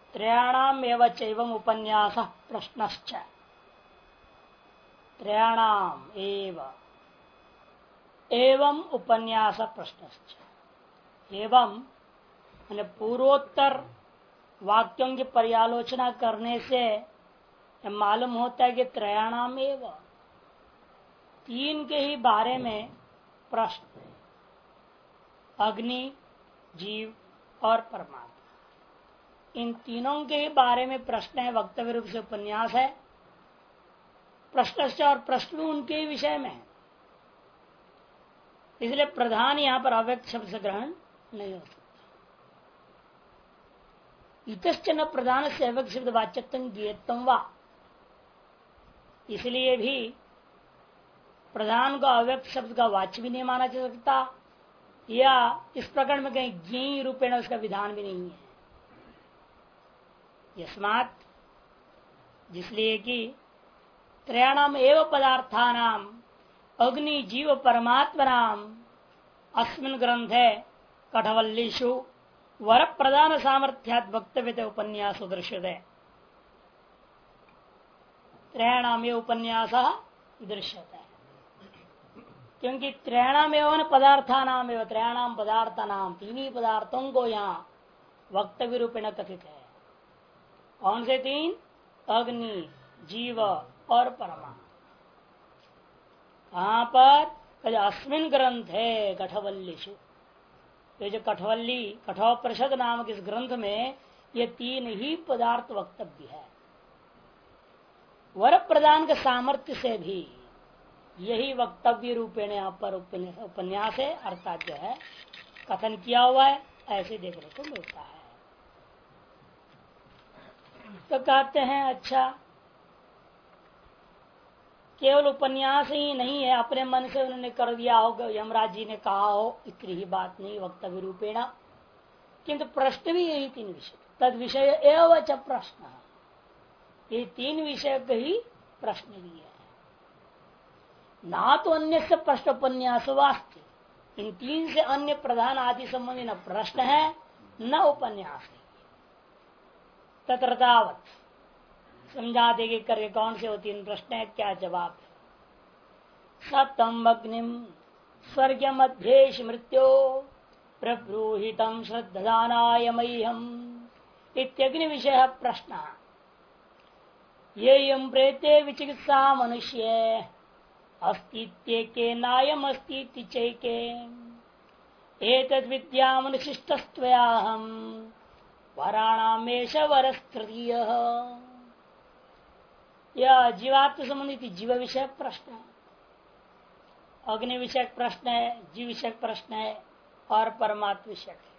त्रयाणाम एव चैवम उपन्यास प्रश्नश्च। त्रयाणाम एवं उपन्यास प्रश्नश्च। एवं मैंने पूर्वोत्तर वाक्यों की पर्यालोचना करने से मालूम होता है कि त्रयाणाम एव तीन के ही बारे में प्रश्न, अग्नि, जीव और परमात्मा, इन तीनों के ही बारे में प्रश्न है, वक्तव्य रूप से उपन्यास है। प्रश्न और प्रश्न उनके ही विषय में है, इसलिए प्रधान यहां पर अव्यक्त शब्द से ग्रहण नहीं हो सकता। इतश्च न प्रधान से अव्यक्त शब्द वाच्यत्म ज्ञेयत्वं वा, इसलिए भी प्रधान को अव्यक्त शब्द का वाच्य भी नहीं माना जा सकता, या इस प्रकरण में कहीं ज्ञेय रूपेण उसका विधान भी नहीं है। यस्मात्, जिसलिए कि त्रयाणाम एव पदार्थानाम अग्नि जीव परमात्मनाम अस्मिन् ग्रंथे कठवल्लीषु वर प्रदान सामर्थ्यात् वक्तव्य उपन्यासो दृश्यते। त्रयाणाम एव उपन्यास दृश्यते, क्योंकि त्रयाणाम एवं पदार्थानाम एवं त्रयाणाम पदार्थानाम तीन ही पदार्थों को यहाँ वक्तव्य रूपेण कथित है। कौन से तीन? अग्नि, जीव और परमात्मा। कहां पर? अस्मिन ग्रंथ है कठवल्लीषु, ये जो कठवल्ली कठोपनिषद नामक इस ग्रंथ में ये तीन ही पदार्थ वक्तव्य है। वर प्रदान के सामर्थ्य से भी यही वक्तव्य रूपेण यहाँ पर उपन्यास है, अर्थात जो है कथन किया हुआ है, ऐसे देखने को मिलता है। तो कहते हैं अच्छा, केवल उपन्यास ही नहीं है, अपने मन से उन्होंने कर दिया हो, यमराज जी ने कहा हो, इतनी ही बात नहीं वक्तव्य रूपेण, किंतु प्रश्न भी यही तीन विषय, तद विषय एवं च प्रश्न, ये तीन विषय का ही प्रश्न भी है। ना तो अन्य से प्रश्न उपन्यास वास्ते, इन तीन से अन्य प्रधान आदि संबंधी न प्रश्न है न उपन्यास है। तत्रतावत समझा देगी करके कौन से वो तीन प्रश्न है, क्या जवाब है। सतम अग्निम स्वर्ग मध्य मृत्यो प्रब्रूहितम श्रद्धानाय मह्यम इत्यग्नि विषय प्रश्न। ये यम प्रेते विचिकित्सा मनुष्य अस्तित्व के नायम अस्तित्व चैके एतद् विद्यामनुशिष्टस्त्वयाहम् वराणामेश वरस्तृतीय। यह जीवात्म संबंधित जीव विषय प्रश्न है, अग्नि विषय प्रश्न है, जीव विषय प्रश्न है और परमात्म विषय है।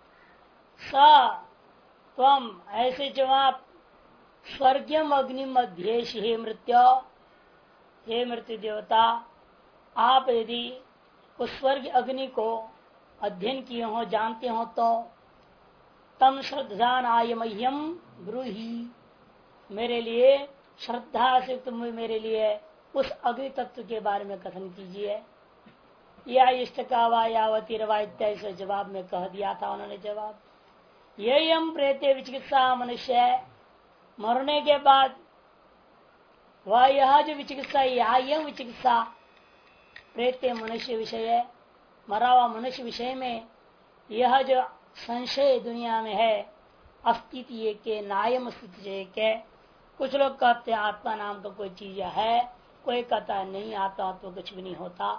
स त्वम ऐसे जवाब स्वर्गम अग्नि मध्येश हे मृत्यु, हे मृत्यु देवता, आप यदि उस स्वर्ग अग्नि को अध्ययन किए हो, जानते हो, तो तम श्रद्धा नायमह्यम ब्रूहि, मेरे लिए श्रद्धा से तुम मेरे लिए उस अग्नि तत्व के बारे में कथन कीजिए। या इष्ट का वा यावती रवा इत्यादि से जवाब में कह दिया था उन्होंने जवाब। ये हम प्रेते विचिकित्सा मनुष्य है, मरने के बाद वह यह जो विचिकित्सा, यह विचिकित्सा प्रेते मनुष्य विषय है, मरा हुआ मनुष्य विषय में यह जो संशय दुनिया में है, अस्तित्व के नायम स्थिति के। कुछ लोग कहते हैं आत्मा नाम का कोई चीज है, कोई कहता है नहीं, आत्मा तो कुछ भी नहीं होता।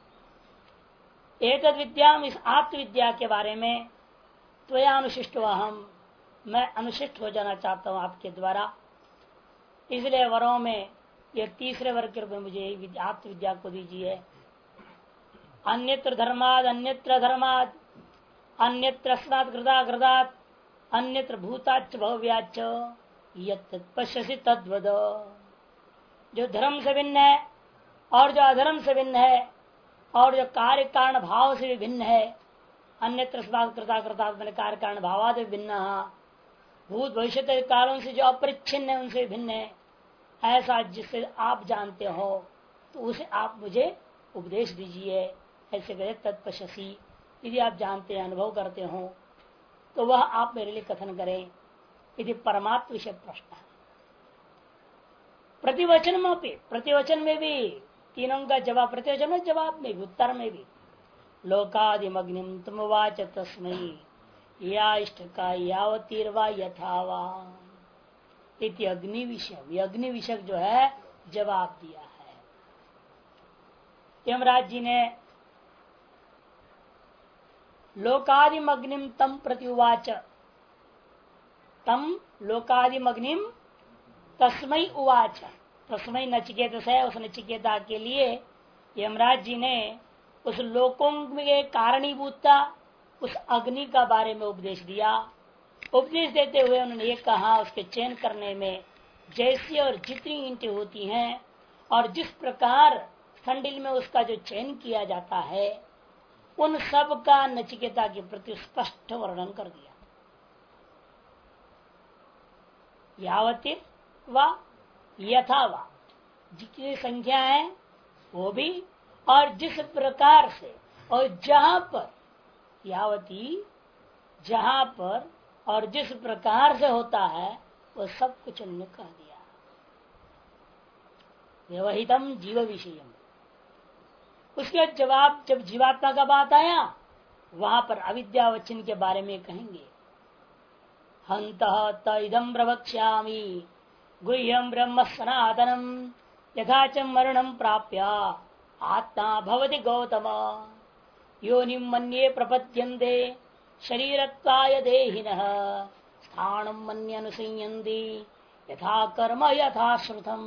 एक विद्या, इस आत्मविद्या के बारे में त्वया अनुशिष्ट हम, मैं अनुशिष्ट हो जाना चाहता हूँ आपके द्वारा, इसलिए वरों में यह तीसरे वर्ग के रूप में मुझे आत्मविद्या को दीजिए। अन्यत्र धर्माद अन्यत्र धर्माद अन्यत्र स्नात कृता कृतात् अन्यत्र भूताच भव्याच यत् पश्यसि तद्वद। जो धर्म से भिन्न है और जो अधर्म से भिन्न है और जो कार्य कारण भाव से भी भिन्न है, अन्यत्र स्नात कृता कृतात् मैंने कार्य कारण भावाद भिन्न, भूत भविष्य कालों से जो अपरिच्छिन्न है उनसे भिन्न है, ऐसा जिससे आप जानते हो तो उसे आप मुझे उपदेश दीजिए। ऐसे कहे तत्पश्यसी, यदि आप जानते हैं, अनुभव करते हो, तो वह आप मेरे लिए कथन करें। यदि परमात्म विषय प्रश्न है। प्रतिवचन में भी, प्रतिवचन में भी तीनों का जवाब, प्रतिवचन में जवाब में भी, उत्तर में भी लोकादिमग्निम तुम वाच तस्मयी या इष्ट का यावतीर्वा यथावा इति अग्नि विषय, ये अग्नि विषय जो है जवाब दिया है। यमराज जी ने लोकादिमग्निम तम प्रत्युवाच, तम लोकादिमग्निम तस्मय उवाच, तस्मय नचिकेत है, उस नचिकेता के लिए यमराज जी ने उस लोकों के कारणीभूता उस अग्नि का बारे में उपदेश दिया। उपदेश देते हुए उन्होंने ये कहा, उसके चयन करने में जैसी और जितनी ईंटें होती हैं और जिस प्रकार खंडिल में उसका जो चयन किया जाता है, उन सब का नचिकेता के प्रति स्पष्ट वर्णन कर दिया। यावती व यथा व, जितनी संख्या है वो भी, और जिस प्रकार से, और जहां पर, यावती जहां पर और जिस प्रकार से होता है वो सब कुछ उन्होंने कह दिया। व्यवहितम जीव विषयम, उसके जवाब जब जीवात्मा का बात आया वहां पर अविद्यावचन के बारे में कहेंगे। हंत इदम प्रवक्ष्यामि गुह्यम ब्रह्म सनातनम यथा च मरणम प्राप्य आत्मा भवति गौतम योनिम मन्ये प्रपद्यन्ते शरीरत्वाय देहिनः स्थानं मन्ये अनुसंयन्ति यथा कर्म यथा श्रुतम।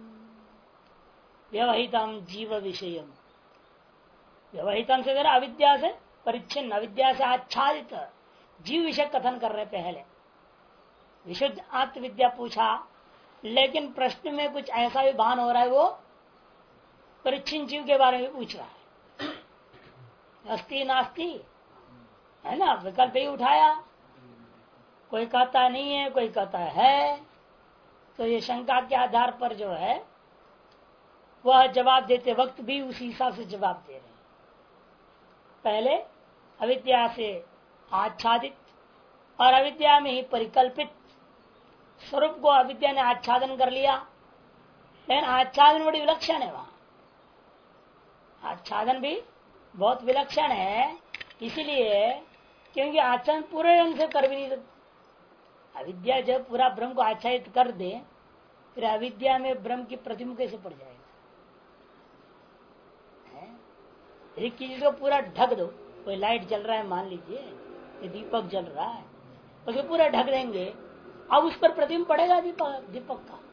व्यवहितम जीव विषयम, व्यवहितम से अविद्या से परिच्छिन्न, अविद्या से आच्छादित जीव विषय कथन कर रहे। पहले विशुद्ध आत्मविद्या पूछा, लेकिन प्रश्न में कुछ ऐसा भी भान हो रहा है, वो परिच्छिन्न जीव के बारे में पूछ रहा है। अस्ति नास्ति है ना, विकल्प ही उठाया, कोई कहता नहीं है, कोई कहता है। तो ये शंका के आधार पर जो है वह जवाब देते वक्त भी उसी हिसाब से जवाब दे रहे हैं। पहले अविद्या से आच्छादित और अविद्या में ही परिकल्पित स्वरूप को अविद्या ने आच्छादन कर लिया, लेकिन आच्छादन बड़ी विलक्षण है। वहां आच्छादन भी बहुत विलक्षण है, इसलिए क्योंकि आच्छादन पूरे रंग से कर भी नहीं सकते। अविद्या जब पूरा ब्रह्म को आच्छादित कर दे, फिर अविद्या में ब्रह्म की प्रतिबिंब कैसे पड़ जाएगा। एक चीज को पूरा ढक दो, कोई लाइट जल रहा है मान लीजिए, ये दीपक जल रहा है, उसको पूरा ढक देंगे, अब उस पर प्रतिबिंब पड़ेगा दीपक का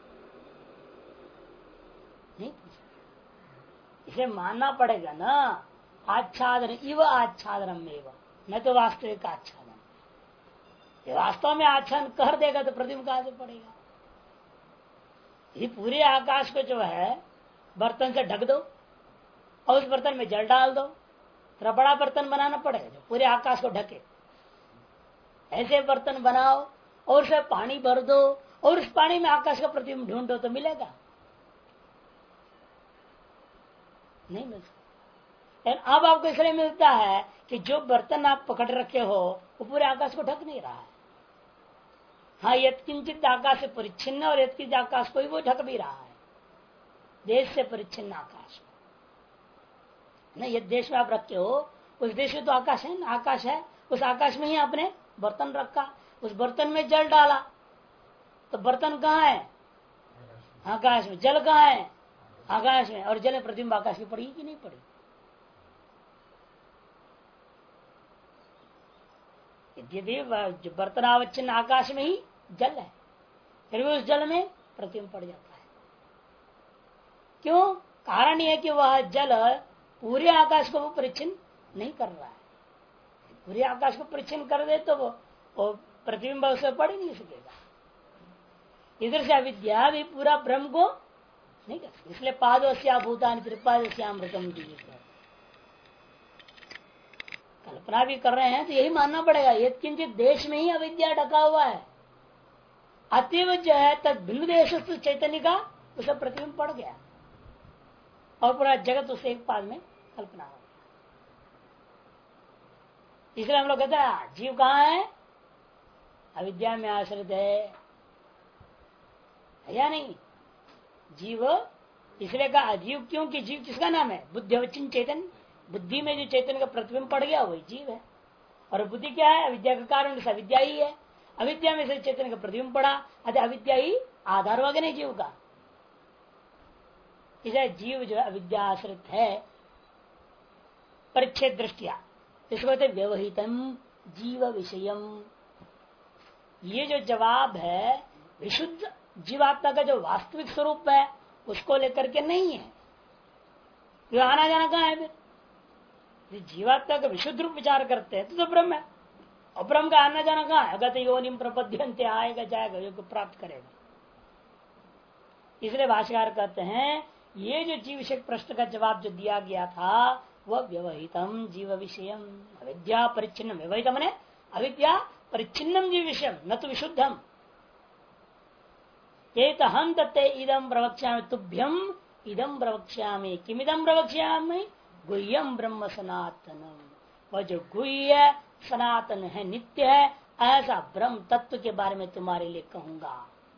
नहीं। इसे मानना पड़ेगा ना, आच्छादन इव आच्छादनम एवं, न तो वास्तविक आच्छादन। वास्तव में आच्छादन कर देगा तो प्रतिबिंब कहां से पड़ेगा। ये पूरे आकाश को जो है बर्तन से ढक दो और उस बर्तन में जल डाल दो, थोड़ा बड़ा बर्तन बनाना पड़ेगा जो पूरे आकाश को ढके। ऐसे बर्तन बनाओ और उसमें पानी भर दो और उस पानी में आकाश का प्रतिबिंब ढूंढो तो मिलेगा नहीं मिल सकता। अब आपको इसलिए मिलता है कि जो बर्तन आप पकड़ रखे हो वो पूरे आकाश को ढक नहीं रहा है। हाँ, यत्किंचित आकाश से परिच्छिन्न और यत्किंचित आकाश को ही वो ढक भी रहा है, देश से परिच्छिन्न आकाश न। ये देश में आप रखे हो, उस देश में तो आकाश है ना, आकाश है, उस आकाश में ही आपने बर्तन रखा, उस बर्तन में जल डाला, तो बर्तन कहाँ है? आकाश में। जल कहाँ है? आकाश में। और जल में प्रतिबिंब आकाश की पड़ी कि नहीं पड़ी? यदि बर्तनावच्छिन्न आकाश में ही जल है, फिर भी उस जल में प्रतिबिंब पड़ जाता है। क्यों? कारण यह कि वह जल पूरे आकाश को वो परिच्छिन्न नहीं कर रहा है। पूरे आकाश को परिच्छिन्न कर दे तो वो प्रतिबिंब उसमें पड़ ही नहीं सकेगा। इधर से अविद्या भी पूरा ब्रह्म को नहीं कर सकती, इसलिए पादोस्या भूतानि त्रिपादस्यामृतम दीजिए। कल्पना भी कर रहे हैं तो यही मानना पड़ेगा, ये किंचित देश में ही अविद्या ढका हुआ है, अतीव जो है तब भिन्न देश चैतन्य का उसे प्रतिबिंब पड़ गया और पूरा जगत उसे एक पाद में कल्पना हो गया। इसलिए हम लोग कहते हैं जीव कहाँ है? अविद्या में आश्रित है या नहीं? जीव इसलिए कहा जीव, क्योंकि जीव किसका नाम है? बुद्धि चेतन। बुद्धि में जो चैतन्य का प्रतिबिंब पड़ गया वही जीव है। और बुद्धि क्या है? अविद्या का कारण अविद्या ही है। अविद्या में से चैतन्य का प्रतिबिंब पड़ा, अतः अविद्या ही आधार वगैरह नहीं जीव का। इसलिए जीव जो है अविद्या आश्रित है परिच्छेद दृष्टिया। इसको कहते व्यवहितम जीव विषयम। ये जो जवाब है विशुद्ध जीवात्मा का जो वास्तविक स्वरूप है उसको लेकर के नहीं है। जो आना जाना कहाँ है फिर? जीवात्मा का विशुद्ध रूप विचार करते हैं तो ब्रह्म है, और ब्रह्म का आना जाना कहाँ है? अगत योनिम प्रपद्यन्ते, आएगा जाएगा, योग प्राप्त करेगा। इसलिए भाष्यकार कहते हैं ये जो जीव विषय प्रश्न का जवाब जो दिया गया था वह व्यवहितम जीव विषयम अविद्या परिच्छिन्नम। व्यवहितम ने अविद्या परिच्छिन्नम जीव विषयम न तो विशुद्धम। एक हम तत्ते इदम प्रवक्ष्यामि तुभ्यम इदम प्रवक्ष्यामि किमिदम प्रवक्ष्यामि गुह्यम ब्रह्म सनातनम। वह जो गुह्य सनातन है, नित्य है, ऐसा ब्रह्म तत्व के बारे में तुम्हारे लिए कहूंगा।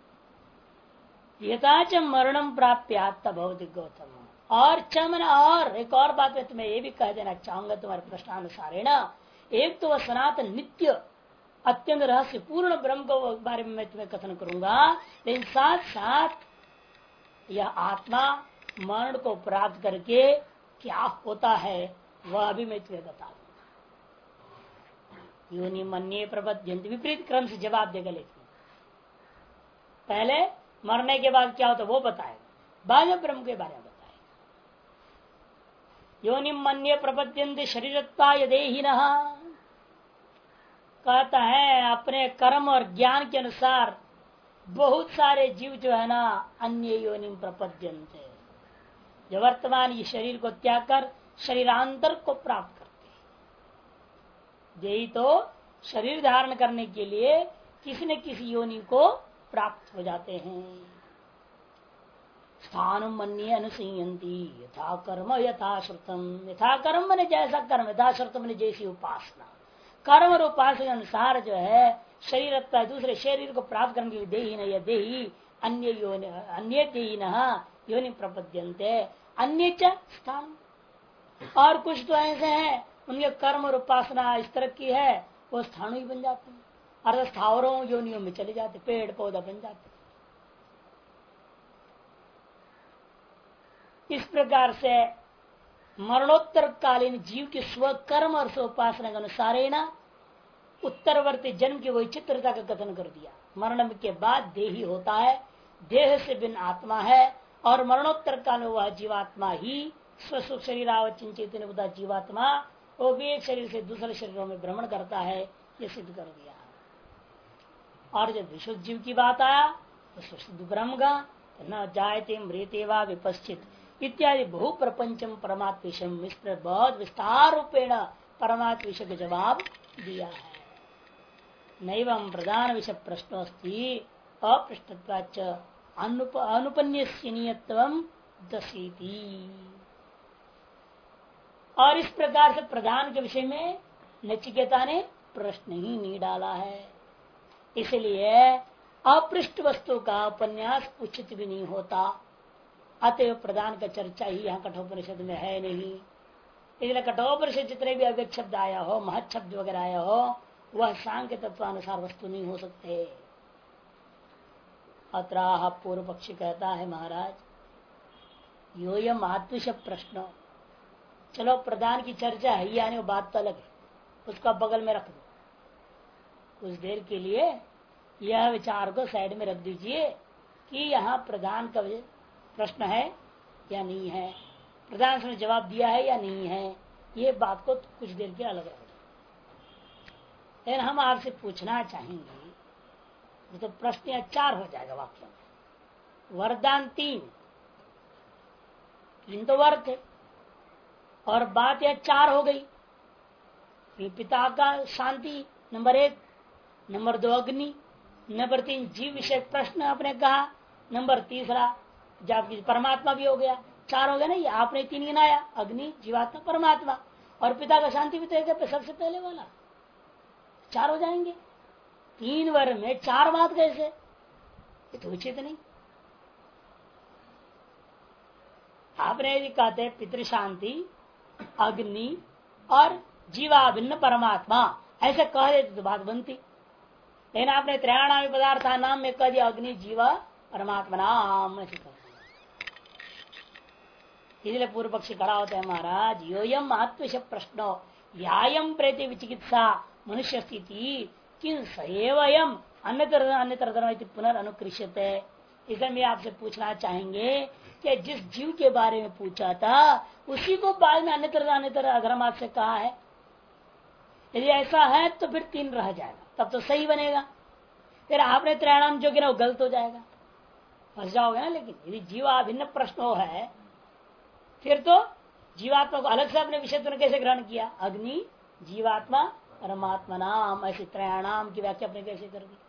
यथाच मरणम प्राप्त भौतिक गौतम। और चमन, और एक और बात में तुम्हें ये भी कह देना चाहूंगा तुम्हारे प्रश्नानुसार है ना। एक तो वह सनातन नित्य अत्यंत रहस्य पूर्ण ब्रह्म के बारे में मैं तुम्हें कथन करूंगा, लेकिन साथ साथ यह आत्मा मरण को प्राप्त करके क्या होता है वह भी मैं तुम्हें बता दूंगा। योनि मन्ये प्रबध्यन्ति, विपरीत क्रम से जवाब देगा। लेकिन पहले मरने के बाद क्या होता है वो बताएगा, बाद में ब्रह्म के बारे में बताएगा। योनि मन्ये प्रबध्यन्ति शरीरत्वा यदेहिनः। कहता है अपने कर्म और ज्ञान के अनुसार बहुत सारे जीव जो है ना अन्य योनिम प्रपद्यन्ते, जो वर्तमान ये शरीर को त्याग कर शरीरांतर को प्राप्त करते हैं। यही तो शरीर धारण करने के लिए किसी न किसी योनि को प्राप्त हो जाते हैं। स्थान मन्ये अनुसंयंती यथा कर्म यथा श्रुतम। यथा कर्म मैंने जैसा कर्म, यथा श्रुतम मैंने जैसी उपासना। कर्म और उपासना के अनुसार जो है शरीर रखता है, दूसरे शरीर को प्राप्त करने के लिए देही न देही अन्य योनि अन्य देही न योनि प्रपद्यन्ते अन्य च स्थान। और कुछ तो ऐसे हैं उनके कर्म और उपासना इस तरह की है वो स्थान ही बन जाते हैं, अर्थात स्थावरों योनियों में चले जाते, पेड़ पौधा बन जाते। इस प्रकार से मरणोत्तर कालीन जीव के स्वकर्म और स्वोपासना के अनुसार ना उत्तरवर्ती जन्म की वैचित्रता का कथन कर दिया। मरण के बाद देही होता है, देह से भिन्न आत्मा है, और मरणोत्तर काल में वह जीवात्मा ही स्वसुख शरीर आवचिंचित जीवात्मा वो भी एक शरीर से दूसरे शरीरों में भ्रमण करता है, ये सिद्ध कर दिया। और जब विशुद्ध जीव की बात आया तो शुद्ध ब्रह्म का न जायते मृत्य वा विपश्चित इत्यादि बहु प्रपंचम परमात्म विषय, इस पर बहुत विस्तार रूपेण परमात्म विषय का जवाब दिया है। नैवं प्रधान विषय प्रश्नोस्ति अपृष्टत्वाच्च अनुपन्यस्यनीयत्वं दसीति। और इस प्रकार से प्रधान के विषय में नचिकेता ने प्रश्न ही नहीं डाला है, इसलिए अपृष्ट वस्तु का उपन्यास उचित भी नहीं होता। अतएव प्रधान का चर्चा ही यहाँ कठोपनिषद में है नहीं। इसलिए कठोपनिषद जितने भी अव्यक्त शब्द आया हो, महत शब्द वगैरह आया हो, वह सांख्य तत्वानुसार वस्तु नहीं हो सकते। अत्राह पूर्व पक्षी कहता है महाराज यो यह महात्विष प्रश्न, चलो प्रधान की चर्चा है यानी वो बात तो अलग है, उसका बगल में रख दो। कुछ देर के लिए यह विचार को साइड में रख दीजिए कि यहाँ प्रधान का प्रश्न है या नहीं है, प्रधान ने जवाब दिया है या नहीं है, ये बात को कुछ देर के अलग रख दो। लेकिन हम आपसे पूछना चाहेंगे तो प्रश्न 4 हो जाएगा वाक्य में। वरदान 3 तो वर थे और बात यह 4 हो गई। पिता का शांति नंबर 1, नंबर 2 अग्नि, नंबर 3 जीव विषय प्रश्न आपने कहा, नंबर 3 जबकि परमात्मा भी हो गया। 4 हो गया ना, ये आपने 3 गिनाया, अग्नि जीवात्मा परमात्मा, और पिता का शांति भी तो सबसे पहले वाला 4 हो जाएंगे। 3 वर में 4 बात कैसे? ये तो उचित नहीं। आपने यदि कहते पितृशांति, अग्नि और जीवाभिन्न परमात्मा ऐसे कह देते तो बात बनती, लेकिन आपने त्रयाणाम पदार्थ नाम में कह दिया अग्नि जीवा परमात्मा नाम ऐसे कह दिया। इसलिए पूर्व पक्षी खड़ा होता है, महाराज योयम आत्मश प्रश्नो यायम प्रेति विचिकित्सा मनुष्य स्थिति किन सएवयम अन्यतर पुनर्नुकृष्यते। इसलिए मैं आपसे पूछना चाहेंगे कि जिस जीव के बारे में पूछा था उसी को बाद में अन्यतर अधर्मात से कहा है। यदि ऐसा है तो फिर 3 रह जाएगा, तब तो सही बनेगा। फिर आपने त्रयाणाम जो गिना वो गलत हो जाएगा, फंस जाओगे ना। लेकिन यदि जीवाभिन्न प्रश्न है फिर तो जीवात्मा को अलग से अपने विषय कैसे ग्रहण किया? अग्नि जीवात्मा परमात्मा नाम, ऐसे त्रयाणाम की व्याख्या अपने कैसे कर दी?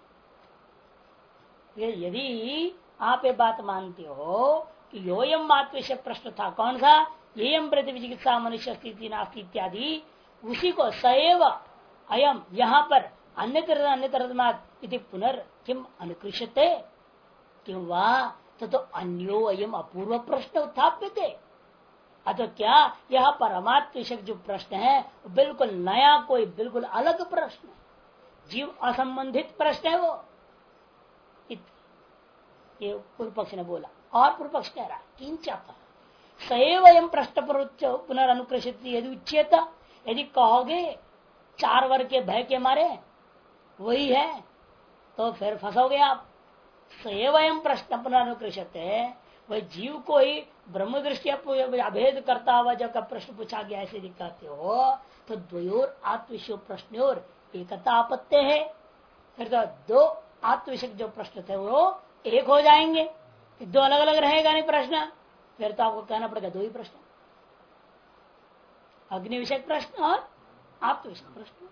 यदि आप ये बात मानते हो कि योयम आत्मविषय प्रश्न था, कौन सा? येयम प्रति विचिकित्सा मनुष्य स्थिति नास्ति इत्यादि, उसी को सएव अयम यहाँ पर अन्यतर पुनर् किम अनुकृष्यते किम वा तो अन्यो अयम अपूर्व प्रश्न उत्थाप्यते। अतः क्या यह परमात्म विषय जो प्रश्न है बिल्कुल नया, कोई बिल्कुल अलग प्रश्न है, जीव असंबंधित प्रश्न है वो। ये पूर्व पक्ष ने बोला। और पूर्व पक्ष कह रहा है किंच सएव एवं प्रश्न पुनर्नुकृषित यदि उच्चेत, यदि कहोगे 4 वर्ग के भय के मारे वही है तो फिर फंसोगे आप। सएव एवं प्रश्न पुनर्नुकृषित है, वह जीव को ही ब्रह्म दृष्टि अभेद करता हुआ जब का प्रश्न पूछा गया ऐसे दिखाते हो तो द्वयोर आत्मविषय प्रश्न और एकता आपत्ति है। फिर तो 2 आत्मविषय जो प्रश्न थे वो एक हो जाएंगे, फिर 2 अलग अलग रहेगा नहीं प्रश्न। फिर तो आपको कहना पड़ेगा 2 ही प्रश्न, अग्नि विषय प्रश्न और आत्मविषय प्रश्न।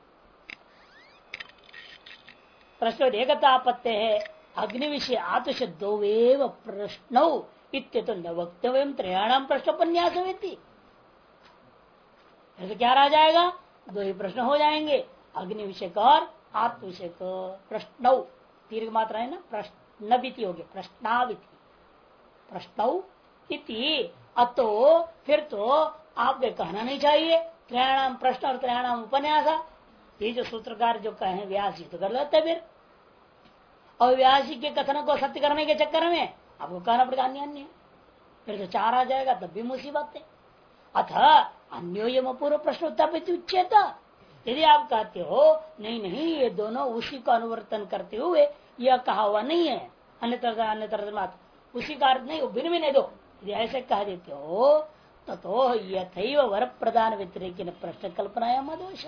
प्रश्न एकता आपत्ति है, अग्नि विषय आत्मविषय 2 प्रश्नौ इत्यतो न वक्तव्यम त्रयाणाम प्रश्नोपन्यास होती। ऐसे क्या रह जाएगा? 2 ही प्रश्न हो जाएंगे, अग्नि विषय और आत्म विषय प्रश्नौ, दीर्घ मात्रा है ना, प्रश्न बीती होगी, प्रश्नाविति प्रश्नौ इति। अतो फिर तो आपके कहना नहीं चाहिए त्रयाणाम प्रश्न और त्रयाणाम उपन्यास। ये जो सूत्रकार जो कहे व्यास जी तो कर लेते फिर, और व्यास जी के कथन को सत्य करने के चक्कर में आपको कहना पड़ेगा अन्य अन्य, फिर तो 4 आ जाएगा, तब भी मुसीबत है। अथ अन्योयम अपूर्व प्रश्न उत्थापित उच्चेत। यदि आप कहते हो नहीं नहीं ये दोनों उसी को अनुवर्तन करते हुए यह कहा हुआ नहीं है, अन्यतर उसी का अर्थ नहीं, भिन्न भी नहीं दो, यदि ऐसे कह देते हो तो यथैव वर प्रदान व्यतिरेक प्रश्न कल्पनाया दोष।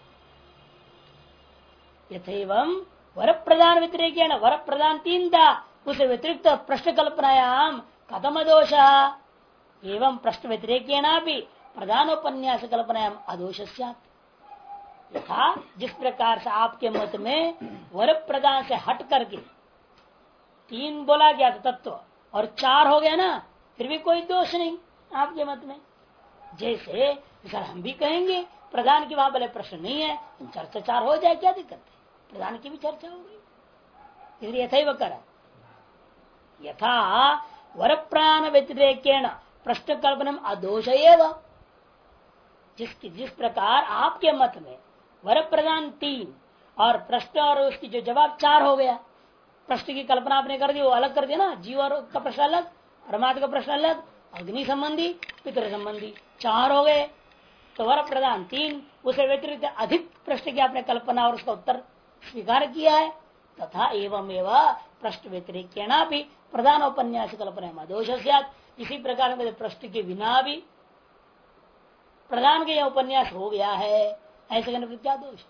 यथैवं वर प्रदान व्यतिरेक वर प्रदान 3 था, उसे व्यतिरिक्त प्रश्न कल्पनायाम कथम दोष एवं प्रश्न व्यतिरेक भी प्रधानोपन्यास कल्पनायाम अदोष। यथा जिस प्रकार से आपके मत में वर प्रदान से हट करके 3 बोला गया था तत्व और 4 हो गया ना, फिर भी कोई दोष नहीं आपके मत में। जैसे सर हम भी कहेंगे प्रधान की वहां भले प्रश्न नहीं है, चर्चा 4 हो जाए, क्या दिक्कत है, प्रधान की भी चर्चा हो गई। इसलिए यथा ही करा यथा वर प्राण व्यतिरेकेण प्रश्न कल्पनम अदोष एवं। जिस प्रकार आपके मत में वर प्रदान 3 और प्रश्न और उसकी जो जवाब 4 हो गया, प्रश्न की कल्पना आपने कर दी, वो अलग कर दिया ना, जीव का प्रश्न अलग, परमात्मा का प्रश्न अलग, अग्नि संबंधी पितृ संबंधी 4 हो गए, तो वर प्रदान 3, उसे व्यतिरिक्त अधिक प्रश्न की आपने कल्पना और उसका उत्तर स्वीकार किया है। तथा एवं प्रश्न व्यतिरिक्त भी प्रधान उपन्यास कल्पना दोष। इसी प्रकार में प्रश्न के बिना भी प्रधान के यह उपन्यास हो गया है, ऐसे करने पर क्या दोष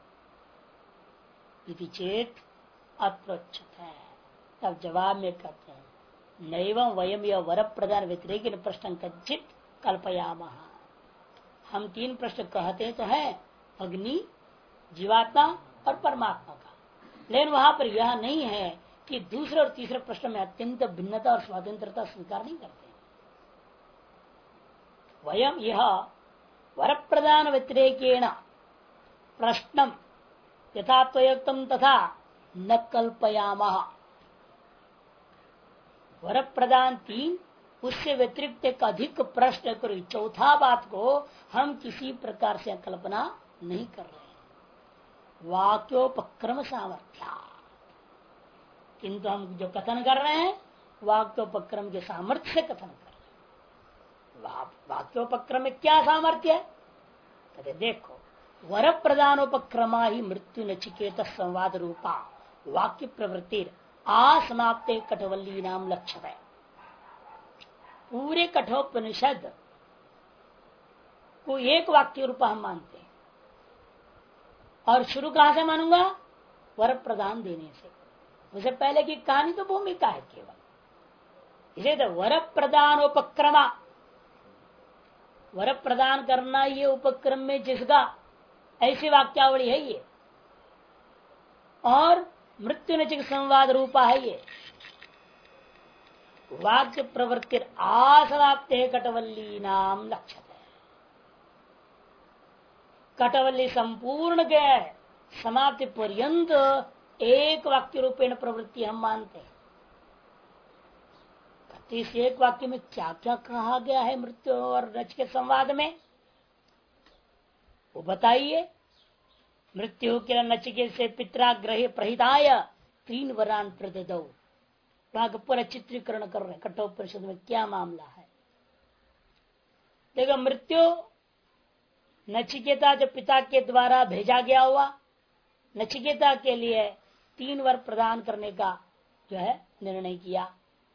है? चेत अत्रोच्चत है। तब जवाब में कहते हैं नैवं वयम यह वर प्रदान व्यतिरेक प्रश्न कच्चित कल्पयामः। हम 3 प्रश्न कहते तो है, अग्नि, जीवात्मा और परमात्मा का, लेकिन वहां पर यह नहीं है कि दूसरे और तीसरे प्रश्न में अत्यंत भिन्नता और स्वतंत्रता स्वीकार नहीं करते। वयम यह वर प्रदान व्यतिरेकेण प्रश्नम यथा त्वयोक्तम तथा न कल्पयामः। वर प्रदान 3, उससे व्यतिरिक्त एक अधिक प्रश्न करो, चौथा बात को हम किसी प्रकार से कल्पना नहीं कर रहे हैं। वाक्योपक्रम सामर्थ्य, किंतु हम जो कथन कर रहे हैं वाक्योपक्रम के सामर्थ्य से कथन कर रहे हैं। वाक्योपक्रम में क्या सामर्थ्य है? कहते देखो, वर प्रदानोपक्रमा ही मृत्यु नचिकेत संवाद रूपा वाक्य प्रवृत्ति असमाप्ते कठवल्ली नाम लक्ष्य है। पूरे कठोपनिषद को एक वाक्य रूप हम मानते हैं, और शुरू कहां से मानूंगा? वर प्रदान देने से। उसे पहले की कहानी तो भूमिका है केवल। इसे तो वर प्रदानोपक्रमा, वर प्रदान करना ये उपक्रम में जिसका ऐसी वाक्यावली है ये, और मृत्यु नचिक संवाद रूपा है ये। वाक्य प्रवृत्ति आसमाप्ते कटवल्ली नाम लक्ष्य है। कटवल्ली संपूर्ण के समाप्ति पर्यंत एक वाक्य रूपेण प्रवृत्ति हम मानते हैं। इस एक वाक्य में क्या क्या कहा गया है मृत्यु और नचिकेत संवाद में, वो बताइए। मृत्यु के नचिकेत से पित्राग्रह प्रहिताय 3 वरान प्रददौ, वहां का पूरा चित्रीकरण कर रहे कठोपनिषद में क्या मामला है। देखो, मृत्यु नचिकेता जो पिता के द्वारा भेजा गया हुआ, नचिकेता के लिए 3 वर प्रदान करने का जो है निर्णय किया,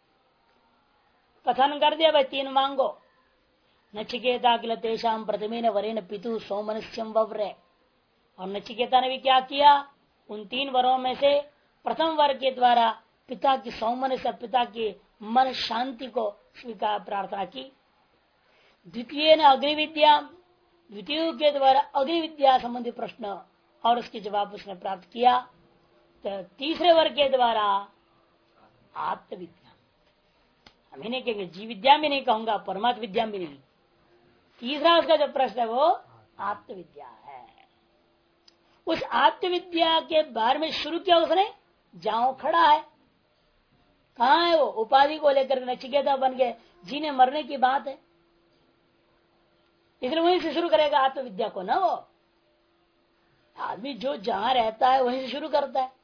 कथन कर दिया भाई 3 मांगो। नचिकेता किल तेषाम प्रथमेन वरेण पितु सौमनस्यम वव्रे, और नचिकेता ने भी क्या किया, उन 3 वरों में से प्रथम वर के द्वारा पिता की सौमनस्य, पिता की मन शांति को स्वीकार प्रार्थना की। द्वितीय ने अग्निविद्या, द्वितीय के द्वारा अग्निविद्या संबंधी प्रश्न और उसके जवाब उसने प्राप्त किया। तो तीसरे वर्ग के द्वारा आत्मविद्या, हम इन्हें कहेंगे जीव विद्या भी नहीं कहूंगा, परमात्म विद्या भी नहीं। तीसरा उसका जो प्रश्न है वो आत्मविद्या है। उस आत्मविद्या के बारे में शुरू किया उसने, जाओ खड़ा है, कहा है वो? उपाधि को लेकर नचिकेता बन गए, जीने मरने की बात है, इसलिए वहीं से शुरू करेगा आत्मविद्या को ना। वो आदमी जो जहां रहता है वहीं से शुरू करता है,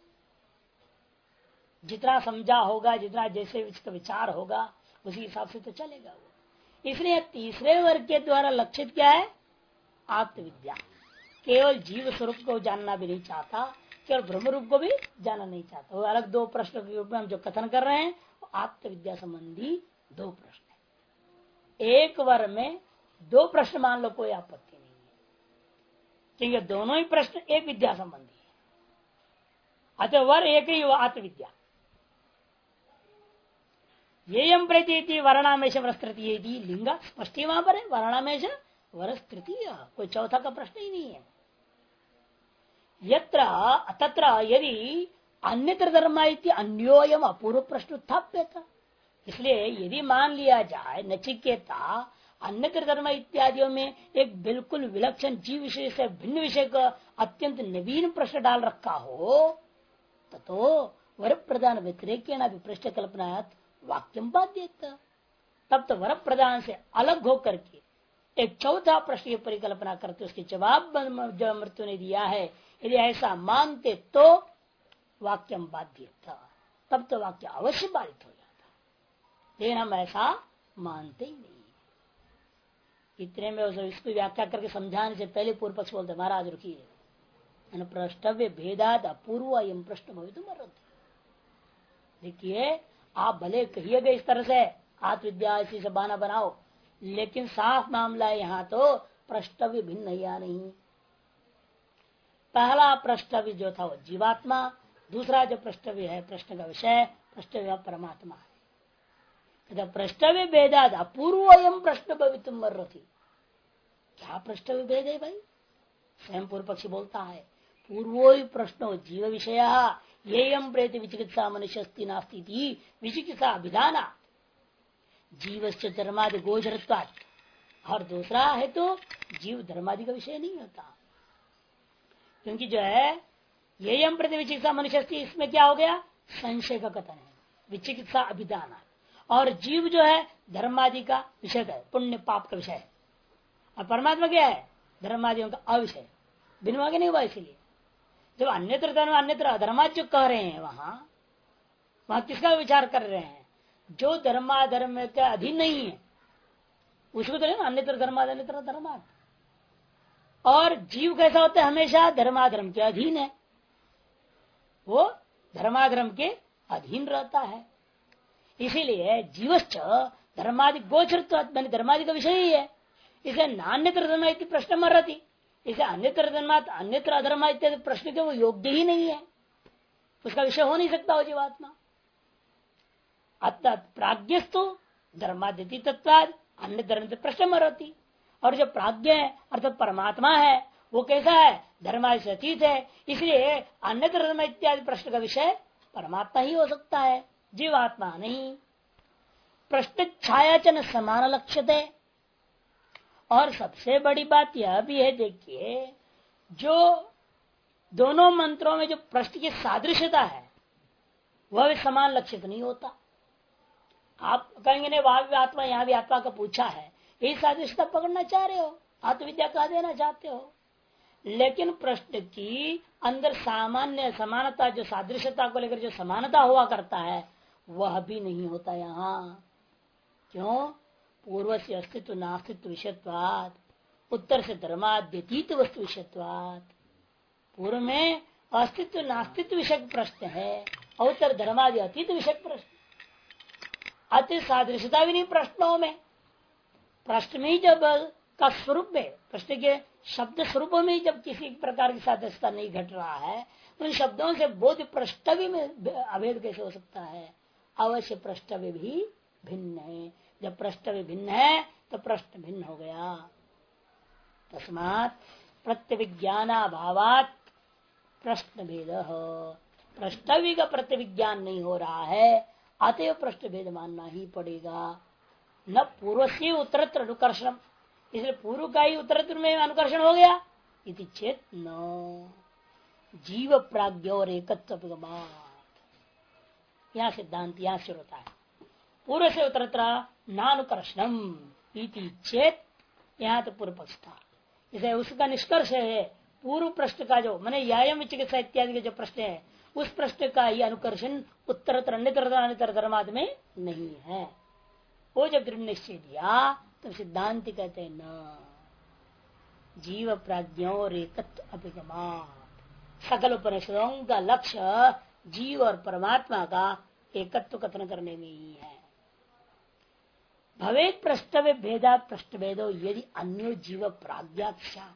जितना समझा होगा, जितना जैसे इसका विचार होगा उसी हिसाब से तो चलेगा वो। इसलिए तीसरे वर्ग के द्वारा लक्षित क्या है? आत्मविद्या। केवल जीव स्वरूप को जानना भी नहीं चाहता, केवल ब्रह्म रूप को भी जानना नहीं चाहता। वो अलग 2 प्रश्न के रूप में हम जो कथन कर रहे हैं वो आत्मविद्या संबंधी 2 प्रश्न है। एक वर्ग में 2 प्रश्न मान लो, कोई आपत्ति नहीं है, क्योंकि दोनों ही प्रश्न एक विद्या संबंधी है। अतः वर एक ही आत्मविद्या। ये प्रती वर्णामेश वरस्तृतीय लिंगा स्पष्ट ही वहां पर है, वर्णामेश वरस्तृतीय, कोई चौथा का प्रश्न ही नहीं है। यत्र तत्र यदि अन्यत्र धर्म अन्योयम अपूर्व प्रश्न उत्थाप्य था। इसलिए यदि मान लिया जाए नचिकेता अन्यत्र धर्म इत्यादियों में एक बिल्कुल विलक्षण जीव विषय से भिन्न विषय का अत्यंत नवीन प्रश्न डाल रखा हो, तो वर प्रदान व्यतिरेक पृष्ठ कल्पना वाक्यम बाध्यता, तब तो वर प्रदान से अलग होकर के एक चौथा प्रश्न की परिकल्पना करते उसके जवाब जो मृत्यु ने दिया है, यदि ऐसा मानते तो वाक्यम बाध्य था, तब तो वाक्य अवश्य बाधित हो जाता, लेकिन हम ऐसा मानते ही नहीं। इतने में इसको व्याख्या करके समझाने से पहले पूर्व पक्ष बोलते महाराज रुकिए, प्रष्टव्य भेदाद अपूर्व एवं प्रश्न भवितुम। देखिए, आप भले कहिएगा इस तरह से आत्मविद्या इसी से बहाना बनाओ, लेकिन साफ मामला है यहाँ तो प्रष्टव्य भिन्न या नहीं। पहला प्रष्टव्य जो था वो जीवात्मा, दूसरा जो प्रष्टव्य है प्रश्न का विषय प्रष्टव्य परमात्मा है। प्रष्टव्य भेदाद अपूर्व एवं प्रश्न भवितुम अर्हति। क्या प्रष्टव्य भेद है भाई? स्वयं पूर्व पक्षी बोलता है पूर्वो प्रश्नो जीव विषय ये प्रेत विचिकित्सा मनुष्यस्ति नास्ती विचिकित्सा अभिधाना जीवस्य धर्मादि गोचरत्वात्, और दूसरा है तो जीव धर्मादि का विषय नहीं होता। क्योंकि जो है ये हम प्रति विचिकित्सा मनुष्य, इसमें क्या हो गया, संशय का कथन है, विचिकित्सा अभिधान। और जीव जो है धर्मादि का विषय है, पुण्य पाप का विषय है, और परमात्मा क्या है, धर्मादियों का अविषय, बिना आगे नहीं हुआ। इसीलिए जब अन्यत्र धर्म अन्यत्र अधर्माद जो कह रहे हैं वहां किसका विचार कर रहे हैं, जो धर्माधर्म के अधीन नहीं है उसको तो लेना अन्यत्र धर्माद अन्यत्र धर्माद। और जीव कैसा होता है, हमेशा धर्माधर्म के अधीन है, वो धर्माधर्म के अधीन रहता है। इसीलिए जीवश्च धर्मादि गोचरत्व, धर्मादि का विषय ही है, इसे नान्यत्र धर्म इति प्रश्न मरती, इसे अन्यत्र धर्मात अन्यत्र अधर्म इत्यादि प्रश्न के वो योग्य ही नहीं है, उसका विषय हो नहीं सकता वो जीवात्मा। अतः प्राज्ञस्तु धर्मादिति तत्वाद अन्य धर्म से प्रश्न मरती, और जो प्राज्ञ है अर्थात परमात्मा है वो कैसा है, धर्मादि से अतीत है, इसलिए अन्य धर्म इत्यादि प्रश्न का विषय परमात्मा ही हो सकता है, जीवात्मा नहीं। प्रश्न छायाचन समान लक्ष्यते, और सबसे बड़ी बात यह भी है, देखिए जो दोनों मंत्रों में जो प्रश्न की सादृश्यता है वह भी समान लक्षित नहीं होता। आप कहेंगे नहीं वहां भी आत्मा यहाँ भी आत्मा का पूछा है, यही सादृश्यता पकड़ना चाह रहे हो, आत्मविद्या कह देना चाहते हो, लेकिन प्रश्न की अंदर सामान्य समानता जो सादृश्यता को लेकर जो समानता हुआ करता है वह भी नहीं होता यहाँ। क्यों, पूर्व से अस्तित्व नास्तित्व विषयत्वाद, उत्तर से धर्माद्यतीत वस्तु विषयत्वाद। पूर्व में अस्तित्व नास्तित्व विषय प्रश्न है और उत्तर धर्मादि अतीत विषय प्रश्न। अति सादृश्यता भी नहीं प्रश्नों में, प्रश्न में ही जब का स्वरूप में, प्रश्न के शब्द स्वरूप में ही जब किसी प्रकार की सादृश्यता नहीं घट रहा है, उन शब्दों से बोध प्रष्टव्य में अभेद कैसे हो सकता है। अवश्य प्रष्टव्य भी भिन्न है, जब प्रष्टव्य भिन्न है तो प्रश्न भिन्न हो गया। तस्मात् प्रत्यविज्ञानाभावात प्रश्न भेद, प्रष्टव्य का प्रत्यविज्ञान नहीं हो रहा है, अतएव प्रश्न भेद मानना ही पड़ेगा। न पूर्व से उत्तरत्र अनुकर्षण, इसलिए पूर्व का ही उत्तरत्र में अनुकर्षण हो गया, इति चेत न जीव प्राज्ञ और एकत्व यहाँ सिद्धांत यहाँ शुरू होता है। पूर्व से उत्तरत्र नानुकर्षणम इति चेत, यहाँ तो पूर्व पक्ष था, इसे उसका निष्कर्ष है पूर्व प्रश्न का जो मैंने यायम चिकित्सा इत्यादि के जो प्रश्न है उस प्रश्न का ही अनुकर्षण उत्तरत्र अन्यतर धर्माद में नहीं है। वो जब दृढ़ निश्चय दिया तब सिद्धांति कहते हैं न जीव प्राज्ञों और एकत्व अभिगमात, सकल उपनिषदों का लक्ष्य जीव और परमात्मा का एकत्व कथन करने में ही है। भवेत प्रष्टव्य भेदा प्रष्ट भेदो यदि अन्यो जीव प्राज्ञात,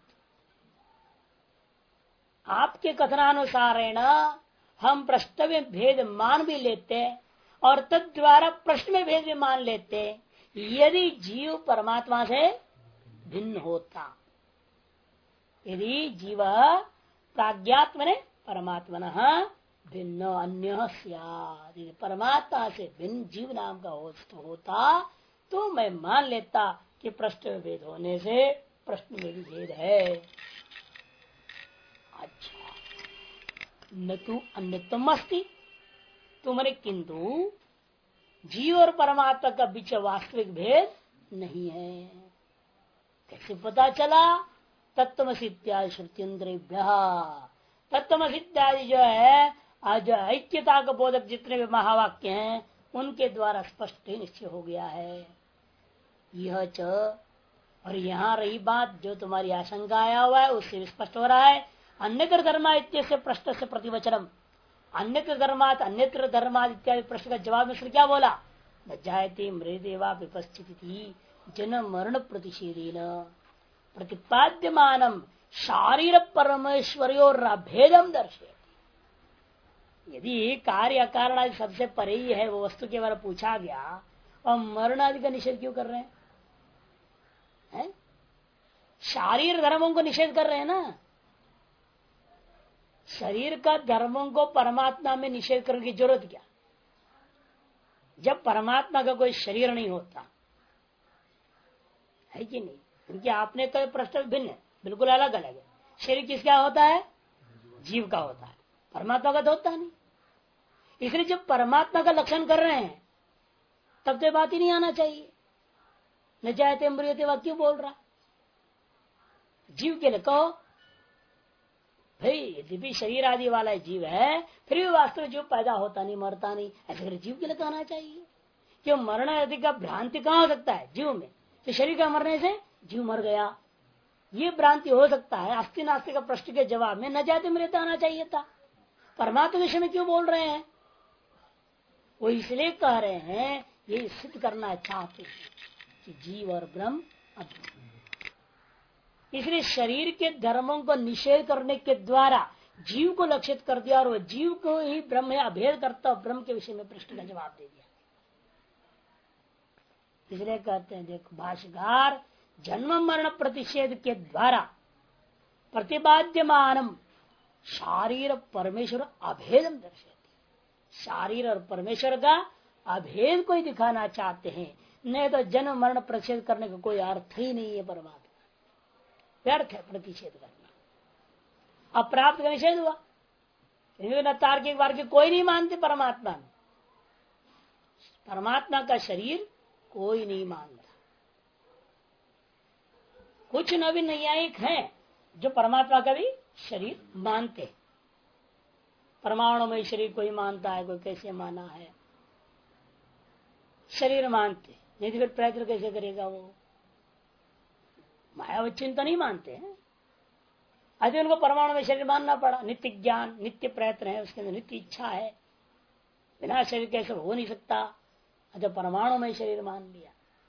आपके कथनानुसार हम प्रष्टव्य भेद मान भी लेते और तद द्वारा प्रश्न में भेद भी मान लेते यदि जीव परमात्मा से भिन्न होता, यदि जीव प्राज्ञात्म ने परमात्मन भिन्न अन्य स्यात्, परमात्मा से भिन्न जीव नाम का होता तो मैं मान लेता कि प्रश्न में भेद होने से प्रश्न में भी भेद है। अच्छा, न तो अन्यतम अस्ति, तुम्हारे किंतु जीव और परमात्मा का बीच वास्तविक भेद नहीं है। कैसे पता चला, तत्वमसि इत्यादि श्रुत्यंतरेभ्य, तत्वमसि इत्यादि जो है आज ऐक्यता का बोधक जितने भी महावाक्य हैं उनके द्वारा स्पष्ट ही निश्चय हो गया है। यह च, और यहाँ रही बात जो तुम्हारी आशंका आया हुआ है उससे भी स्पष्ट हो रहा है। अन्यत्र धर्मा इत्यस्य प्रश्न से प्रतिवचनम, अन्यत्र धर्मात अन्यत्र धर्मात इत्यादि प्रश्न का जवाब में क्या बोला, न जायते मृदेवा विपस्थिति जन मरण प्रतिषेधेन प्रतिपाद्यमानम शारीर परमेश्वरियोर भेदम दर्शे। यदि कार्य अकारण आदि सबसे परे ही है वो वस्तु के बारे में पूछा गया और मरण आदि का निषेध क्यों कर रहे हैं? शारीर धर्मों को निषेध कर रहे हैं ना। शरीर का धर्मों को परमात्मा में निषेध करने की जरूरत क्या, जब परमात्मा का कोई शरीर नहीं होता है कि नहीं। क्योंकि आपने कई प्रश्न भिन्न है, बिल्कुल अलग अलग है। शरीर किसका होता है, जीव का होता है, परमात्मा का तो होता नहीं। इसलिए जब परमात्मा का लक्षण कर रहे हैं तब तो बात ही नहीं आना चाहिए। न चाहते मृत्यु वह क्यों बोल रहा? जीव के लिए कहो भाई, यद्यपि शरीर आदि वाला जीव है फिर भी वास्तव में जीव पैदा होता नहीं, मरता नहीं, ऐसे कर जीव के लिए कहना चाहिए। क्यों मरण आदि का भ्रांति कहाँ हो सकता है? जीव में। तो शरीर का मरने से जीव मर गया, ये भ्रांति हो सकता है। अस्थि नास्ति का प्रश्न के जवाब में न जाते मृत्यु आना चाहिए था। परमात्मा विषय में क्यों बोल रहे हैं? वो इसलिए कह रहे हैं, ये सिद्ध करना चाहते हैं कि जीव और ब्रह्म अद्भुत। इसलिए शरीर के धर्मों को निषेध करने के द्वारा जीव को लक्षित कर दिया और वह जीव को ही ब्रह्म है अभेद करता ब्रह्म के विषय में प्रश्न का जवाब दे दिया। इसलिए कहते हैं, देखो भाष्यकार, जन्म मरण प्रतिषेध के द्वारा प्रतिपाद्यमानम शारीर परमेश्वर अभेदम दर्शयति। शारीर और परमेश्वर का अभेद को ही दिखाना चाहते हैं, नहीं तो जन्म मरण प्रतिषेध करने का कोई अर्थ ही नहीं है। परमात्मा व्यर्थ है प्रतिषेध करना। अप्राप्त का निषेध हुआ, न तार्किक वार्किक कोई नहीं मानते परमात्मा में। परमात्मा का शरीर कोई नहीं मानता। कुछ नवी नैयायिक हैं जो परमात्मा का भी शरीर मानते। परमाणु में शरीर कोई मानता है, कोई कैसे माना है, शरीर मानते नहीं तो फिर प्रयत्न कैसे करेगा वो? मायावत चिंतन नहीं मानते हैं, अभी उनको परमाणु में शरीर मानना पड़ा। नित्य ज्ञान, नित्य प्रयत्न है, उसके अंदर नित्य इच्छा है, बिना शरीर कैसे हो नहीं सकता, अच्छा परमाणु में शरीर मान लिया।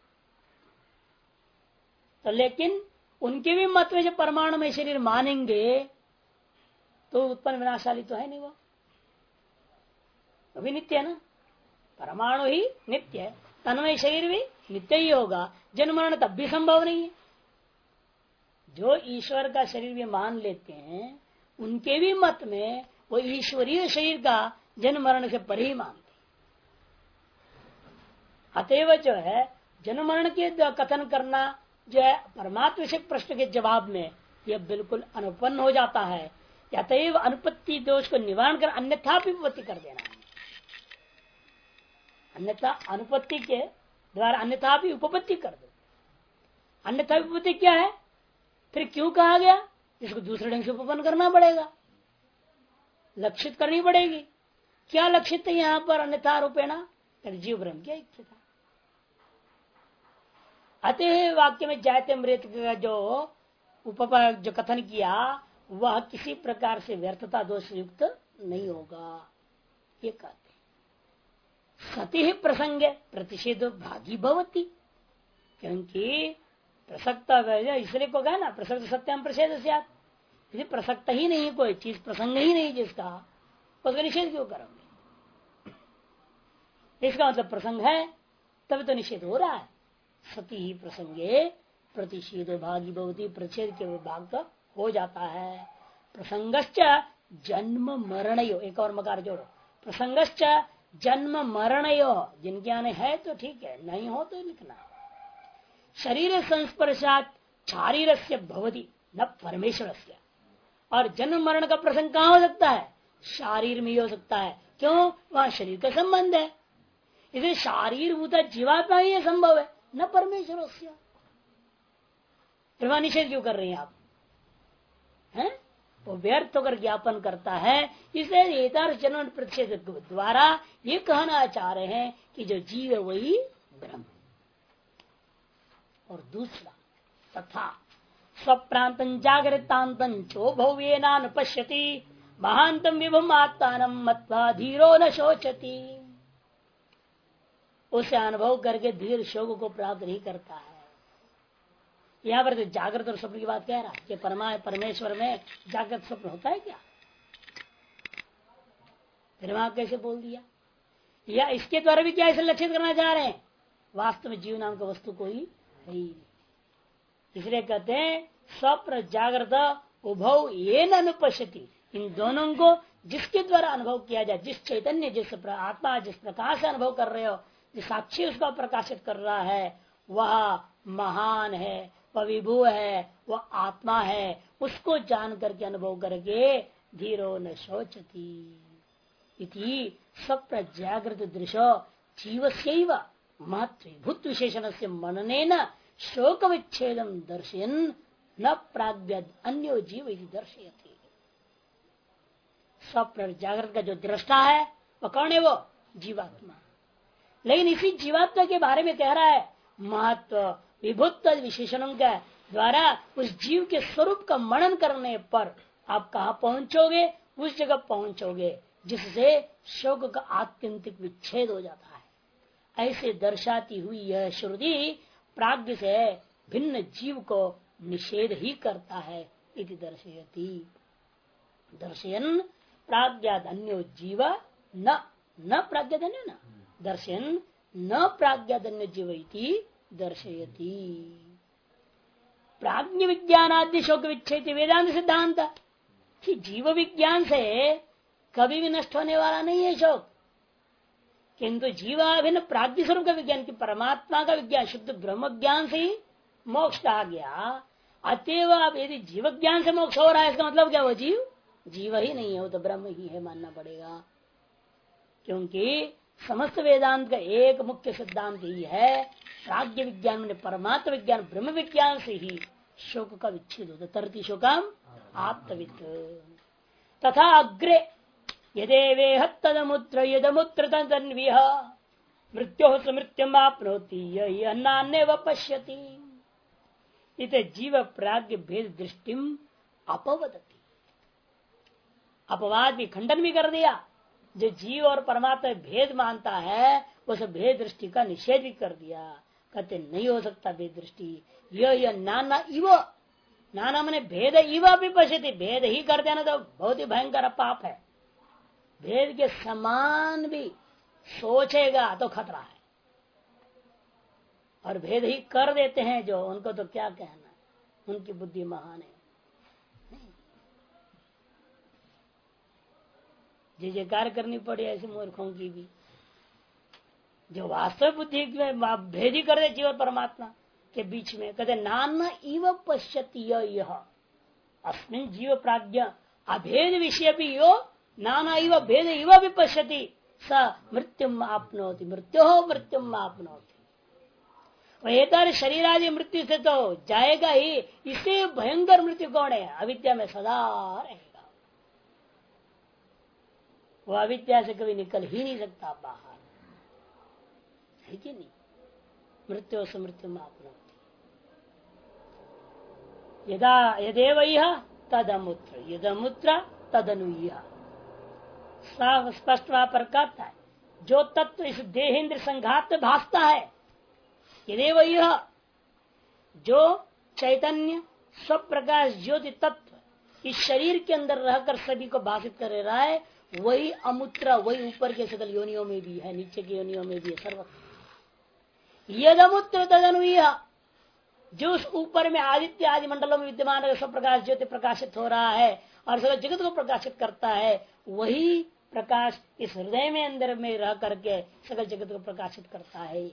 तो लेकिन उनके भी मत में जब परमाणु में शरीर मानेंगे तो उत्पन्न विनाशाली तो है नहीं, वो भी नित्य है ना। परमाणु ही नित्य है, तन्मय शरीर भी नित्य ही होगा, जन्म मरण तब भी संभव नहीं है। जो ईश्वर का शरीर भी मान लेते हैं उनके भी मत में वो ईश्वरीय शरीर का जन्म मरण से परे ही मानते। अतएव जो है जन्म मरण के कथन करना जो है परमात्मा विषय प्रश्न के जवाब में यह बिल्कुल अनुपन्न हो जाता है। अतएव अनुपत्ति दोष को निवारण कर अन्यथा भी उपपत्ति कर देना है। अन्यथा अनुपत्ति के द्वारा अन्यथा भी उपपत्ति कर दो। अन्यथा उपपत्ति क्या है? फिर क्यों कहा गया? इसको दूसरे ढंग से उपपन्न करना पड़ेगा, लक्षित करनी पड़ेगी। क्या लक्षित है यहाँ पर? अन्यथा रूपेणा जीव ब्रह्म की ऐक्यता। अतः वाक्य में जायते मृत का जो कथन किया वह किसी प्रकार से व्यर्थता दोष युक्त नहीं होगा, ये कहते। सती ही प्रसंग प्रतिषेध भागी भवती, क्योंकि प्रसक्त इसलिए को कहा ना प्रसक्त सत्यम प्रषेध से यदि प्रसक्त ही नहीं, कोई चीज प्रसंग ही नहीं जिसका, उसका निषेध क्यों करोगे? इसका मतलब प्रसंग है तभी तो निषेध हो रहा है। सती ही प्रसंगे प्रतिषेध भागी भवती, प्रतिषेध के भाग हो जाता है। प्रसंगश्च जन्म मरणयो, एक और मकार जोड़ो, प्रसंगश्च जन्म मरणयो, जिनके आने है तो ठीक है, नहीं हो तो लिखना। शरीर संस्पर्शात शारीर से भवती न परमेश्वर से, और जन्म मरण का प्रसंग कहाँ हो सकता है? शारीर में ही हो सकता है। क्यों? वहां शरीर का संबंध है, इसलिए शारीर भूता जीवात्मा ही संभव है, न परमेश्वर से। फिर निषेध क्यों कर रहे हैं आप? हैं? वो व्यर्थ होकर ज्ञापन करता है। इसलिए जन्म प्रतिषेध द्वारा ये कहना चाह रहे हैं कि जो जीव है वही ब्रह्म। और दूसरा, तथा स्वप्रांत जागृतांतम चोभव्येनान पश्यति महांतम विभम आत्मानम मत्वा धीरो न शोचति। उसे अनुभव करके धीर शोक को प्राप्त नहीं करता है। यहाँ पर तो जागृत और स्वप्न की बात कह रहा है कि परमेश्वर में जागृत स्वप्न होता है क्या? फिर वहां कैसे बोल दिया? या इसके द्वारा भी क्या ऐसे लक्षित करना चाह रहे हैं? वास्तव में जीव नाम का वस्तु कोई है ही नहीं। इसलिए कहते हैं स्वप्न जागृत उभव ये न अनुपश्यति, इन दोनों को जिसके द्वारा अनुभव किया जाए, जिस चैतन्य जिस आत्मा जिस प्रकाश से अनुभव कर रहे हो, जिस साक्षी उसका प्रकाशित कर रहा है, वह महान है, वह विभु है, वह आत्मा है। उसको जान करके अनुभव करके धीरो न शोचती इति स्वप्न जागृत दृशो जीवस्यैव महत्त्वभूत विशेषण से मननेन शोक विच्छेदम दर्शयन न प्राग्यद अन्यो जीव दर्शयति। स्वप्न जागृत का जो दृष्टा है वह कौन है? वो जीवात्मा। लेकिन इसी जीवात्मा के बारे में कह रहा है महत्व विभुत्व विशेषणों के द्वारा उस जीव के स्वरूप का मनन करने पर आप कहाँ पहुंचोगे? उस जगह पहुंचोगे जिससे शोक का आत्यंतिक विच्छेद हो जाता है। ऐसे दर्शाती हुई यह श्रुति प्राज्ञ से भिन्न जीव को निषेध ही करता है। इति दर्शयति दर्शयन प्राज्ञाद अन्यो जीव न प्राज्ञादन्यो न दर्शयन न प्राज्ञादन्यो जीव इति दर्शयति। प्राज्ञ विज्ञानादि शोक विच्छेद वेदांत सिद्धांत कि जीव विज्ञान से कभी भी नष्ट होने वाला नहीं है शोक, किंतु जीवाभिन्न प्राज्ञ स्वरूप का विज्ञान की परमात्मा का विज्ञान शुद्ध ब्रह्म ज्ञान से ही मोक्ष आ गया। अतएव अब यदि जीव ज्ञान से मोक्ष हो रहा है इसका मतलब क्या? वो जीव ही नहीं है, वो तो ब्रह्म ही है मानना पड़ेगा। क्योंकि समस्त वेदांत का एक मुख्य सिद्धांत ही है प्राज्ञ विज्ञान में परमात्म विज्ञान ब्रह्म विज्ञान से ही शोक का विच्छेद होता। तरती शोकम आत्मवित तथा अग्रे यदेवेह तदमुत्र यदमुत्र तन्विह मृत्यो स्मृत्यम आपनोति यही अन्नान्य व पश्यति। इत जीव प्राज्ञ भेद दृष्टिम अपवदति। अपवाद भी खंडन भी कर दिया। जो जीव और परमात्मा भेद मानता है उस भेद दृष्टि का निषेध भी कर दिया। कहते नहीं हो सकता भेद दृष्टि। यह नाना इव नाना मैंने भेद इव भी पश्यति। भेद ही कर देना तो बहुत ही भयंकर पाप है। भेद के समान भी सोचेगा तो खतरा है। और भेद ही कर देते हैं जो उनको तो क्या कहना, उनकी बुद्धि महान है। जे जयकार करनी पड़ी ऐसे मूर्खों की भी, जो वास्तव बुद्धि में भेद ही कर दे जीव और परमात्मा के बीच में। कहते नाना इव पश्यति यह अस्मिन् जीव प्राज्ञ अभेद विषय भी यो नाना इव भेद इव भी पश्यति स मृत्युम आपनोति मृत्यो मृत्युम आपनोति। वह शरीर आदि मृत्यु से तो जाएगा ही। इससे भयंकर मृत्यु कौन है? अविद्या में सदा रहेगा। वह अविद्या से कभी निकल ही नहीं सकता बाहर, है कि नहीं? मृत्यु से मृत्यु में आपनोति यदा यदेव तदमुत्र यदमुत्र तदनुयः। साफ स्पष्ट वहां पर कहता है जो तत्व इस देहेंद्र संघात में भासता है, यदेव यह जो चैतन्य स्वप्रकाश ज्योति तत्व इस शरीर के अंदर रहकर सभी को भाषित कर रहा है, वही अमूत्र वही ऊपर के सकल योनियों में भी है, नीचे की योनियों में भी है, सर्वत्र। यद अमूत्र तदनुयः जो उस ऊपर में आदित्य आदि मंडलों में विद्यमान स्वप्रकाश ज्योति प्रकाशित हो रहा है और सकल जगत को प्रकाशित करता है, वही प्रकाश इस हृदय में अंदर में रह करके सकल जगत को प्रकाशित करता है।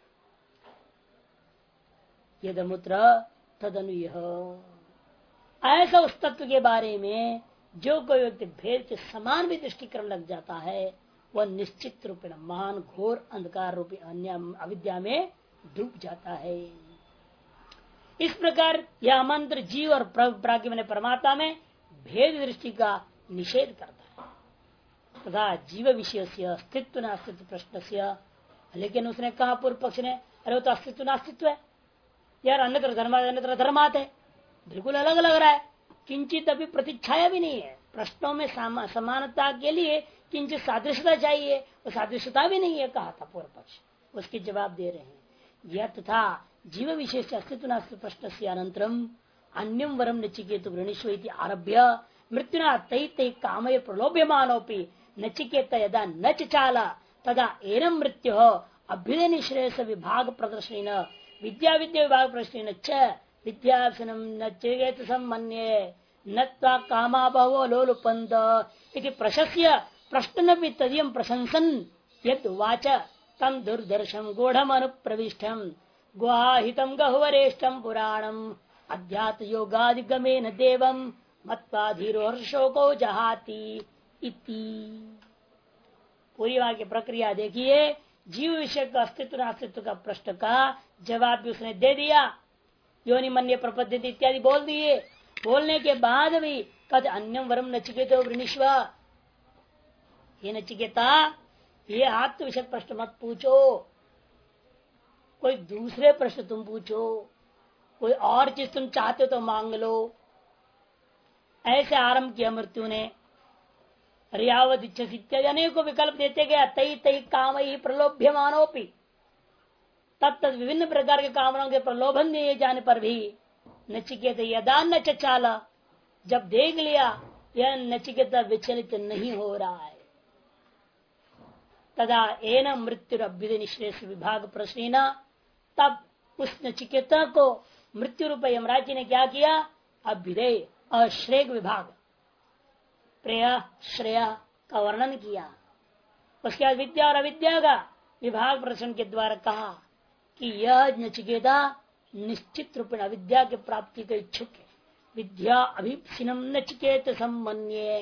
यदमुत्र तदनुयः। ऐसा उस तत्व के बारे में जो कोई व्यक्ति भेद के समान भी दृष्टि करने लग जाता है, वह निश्चित रूप में महान घोर अंधकार रूपी अन्य अविद्या में डूब जाता है। इस प्रकार यह मंत्र जीव और प्राज्ञ में परमात्मा में भेद दृष्टि का निषेध करता है तथा जीव विषय से अस्तित्व न अस्तित्व प्रश्न से। लेकिन उसने कहा पूर्व पक्ष ने, अरे वो तो अस्तित्व न अस्तित्व है यार, अन्यत्र धर्मात है, बिल्कुल अलग लग रहा है। किंचित अभी प्रतिच्छाया भी नहीं है। प्रश्नों में समानता के लिए किंचित सादृश्यता चाहिए, वो सादृश्यता भी नहीं है कहा था पूर्व पक्ष। उसके जवाब दे रहे हैं यह तथा जीव विशेष अस्तित्व नास्ति प्रश्न से अनंतरम अन्यम वरम नचिकेत वृणीष्व आरभ्य मृत्युना तै तै कामय प्रलोभ्यमानोपि नचिकेत यदा न चाला तदा एनम मृत्यु अभ्युदय निश्रेयस विभाग प्रदर्शन विद्या विद्या विभाग प्रदर्शन च विद्यासनम नचिकेत सम्मन्ये नत्वा कामा बहवो लोलुपन्त इति प्रशस्य प्रश्न भी तदीयं प्रशंसन यद वाच तम दुर्दर्शम गूढ़म अनुप्रविष्टम गुहाहितम गहुवरेष्टम पुराणम अध्यात्म योगादिगमेन देवम मत्वा धीरो हर्षो को जहाती इति। पूरी वहां की प्रक्रिया देखिए, जीव विषय का अस्तित्व अस्तित्व का प्रश्न का जवाब भी उसने दे दिया। योनि मन्य प्रपद्यति इत्यादि बोल दिए। बोलने के बाद भी कद अन्यम वरम नचिकेतो वृणीष्व, ये नचिकेता ये आत्म विषय प्रश्न मत पूछो, कोई दूसरे प्रश्न तुम पूछो, कोई और चीज तुम चाहते हो तो मांग लो। ऐसे आरंभ किया मृत्यु ने। रियावत इच्छा इत्यादि अनेकों विकल्प देते गया। तई तई काम ही प्रलोभ्य मानोपी, तब तक विभिन्न प्रकार के कामनाओं के प्रलोभन दिए जाने पर भी नचिकेत यदा न चाला, जब देख लिया यह नचिकेता विचलित नहीं हो रहा है, तदा एन मृत्यु अभ्युदय निश्रेष विभाग प्रश्न, तब उस नचिकेता को मृत्यु रूप यमराज जी ने क्या किया, अभ्युदय अश्रेय विभाग, प्रेय श्रेय का वर्णन किया। उसके बाद विद्या और अविद्या का विभाग प्रश्न के द्वारा कहा कि यह नचिकेता निश्चित रूप में अविद्या की प्राप्ति का इच्छुक है। विद्या अभिप्सिनम नचिकेत सम्मन्ये,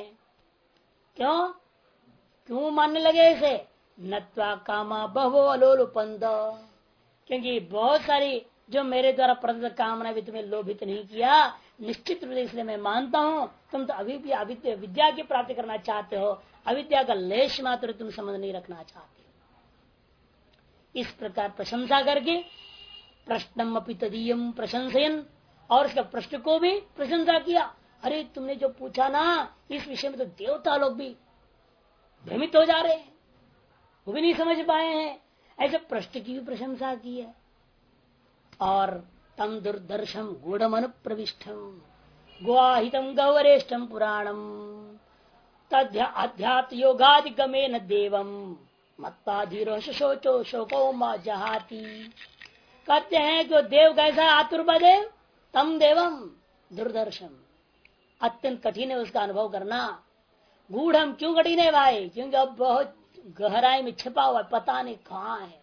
क्यों मानने लगे इसे, नत्वा कामा बहवो अलोलुपंद, क्योंकि बहुत सारी जो मेरे द्वारा प्रदत्त कामना भी तुम्हें लोभित नहीं किया, निश्चित रूप से इसलिए मैं मानता हूं तुम तो अभी भी विद्या की प्राप्ति करना चाहते हो, अविद्या का लेश मात्र तुम समझ नहीं रखना चाहते। इस प्रकार प्रशंसा करके प्रश्नम अपि तदीयम प्रशंसयन, और उसका प्रश्न को भी प्रशंसा किया। अरे तुमने जो पूछा ना इस विषय में तो देवता लोग भी भ्रमित हो जा रहे हैं, वो भी नहीं समझ पाए हैं, ऐसे प्रश्न की भी प्रशंसा की है। और तम दुर्दर्शम गूढ़म अनुप्रविष्टम गुआहितम गौरेष्ठम पुराणम तध्यात्म योगादिगमे न देवम मत्ता धीरो शोचो शोको मा जहाती। कहते हैं कि देव कैसा आतुर्बा देव, तम देवम दुर्दर्शम, अत्यंत कठिन है उसका अनुभव करना। गूढ़म क्यों कठिन है भाई, क्योंकि अब बहुत गहराई में छिपा हुआ, पता नहीं कहाँ है।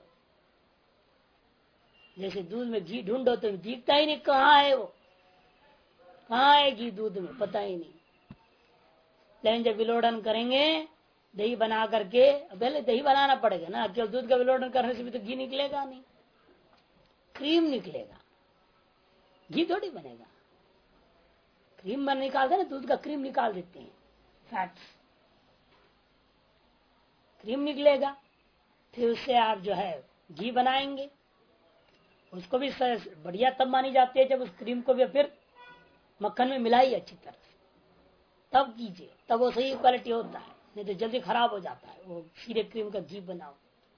जैसे दूध में घी ढूंढो तो दिखता ही नहीं कहाँ है, वो कहाँ है घी दूध में, पता ही नहीं। लेकिन जब विलोड़न करेंगे दही बना करके, पहले दही बनाना पड़ेगा ना, केवल दूध का विलोड़न करने से भी तो घी निकलेगा नहीं, क्रीम निकलेगा, घी थोड़ी बनेगा। क्रीम बन निकालते ना, दूध का क्रीम निकाल देते हैं, फैट्स, क्रीम निकलेगा, फिर उससे आप जो है घी बनाएंगे। उसको भी बढ़िया तब मानी जाती है जब उस क्रीम को भी फिर मक्खन में मिलाई अच्छी तरह से, तब कीजिए, तब वो सही क्वालिटी होता है, नहीं तो जल्दी खराब हो जाता है। वो सीधे क्रीम का घी बनाओ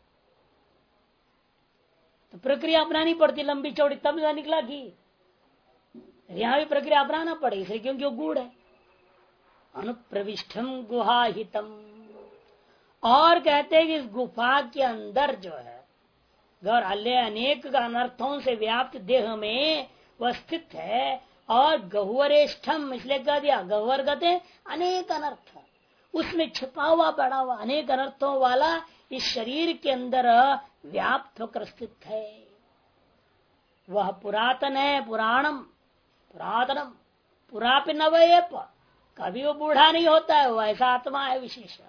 तो प्रक्रिया अपनानी पड़ती लंबी चौड़ी, तब निकला घी। यहां भी प्रक्रिया अपनाना पड़ेगी इसलिए, क्योंकि वो गुड़ है। अनुप्रविष्टम गुहाहितम, और कहते हैं कि इस गुफा के अंदर जो है गौर अनेक अनर्थों से व्याप्त देह में वह स्थित है। और गहुवरेष्ठम इसलिए कह दिया, गहुवर कहते अनेक अनर्थ, उसमें छिपा हुआ बड़ा हुआ अनेक अनर्थों वाला इस शरीर के अंदर व्याप्त होकर स्थित है। वह पुरातन है, पुराणम पुरातनम, पुरापि नवयप, कभी वो बूढ़ा नहीं होता है, वो ऐसा आत्मा है विशेष।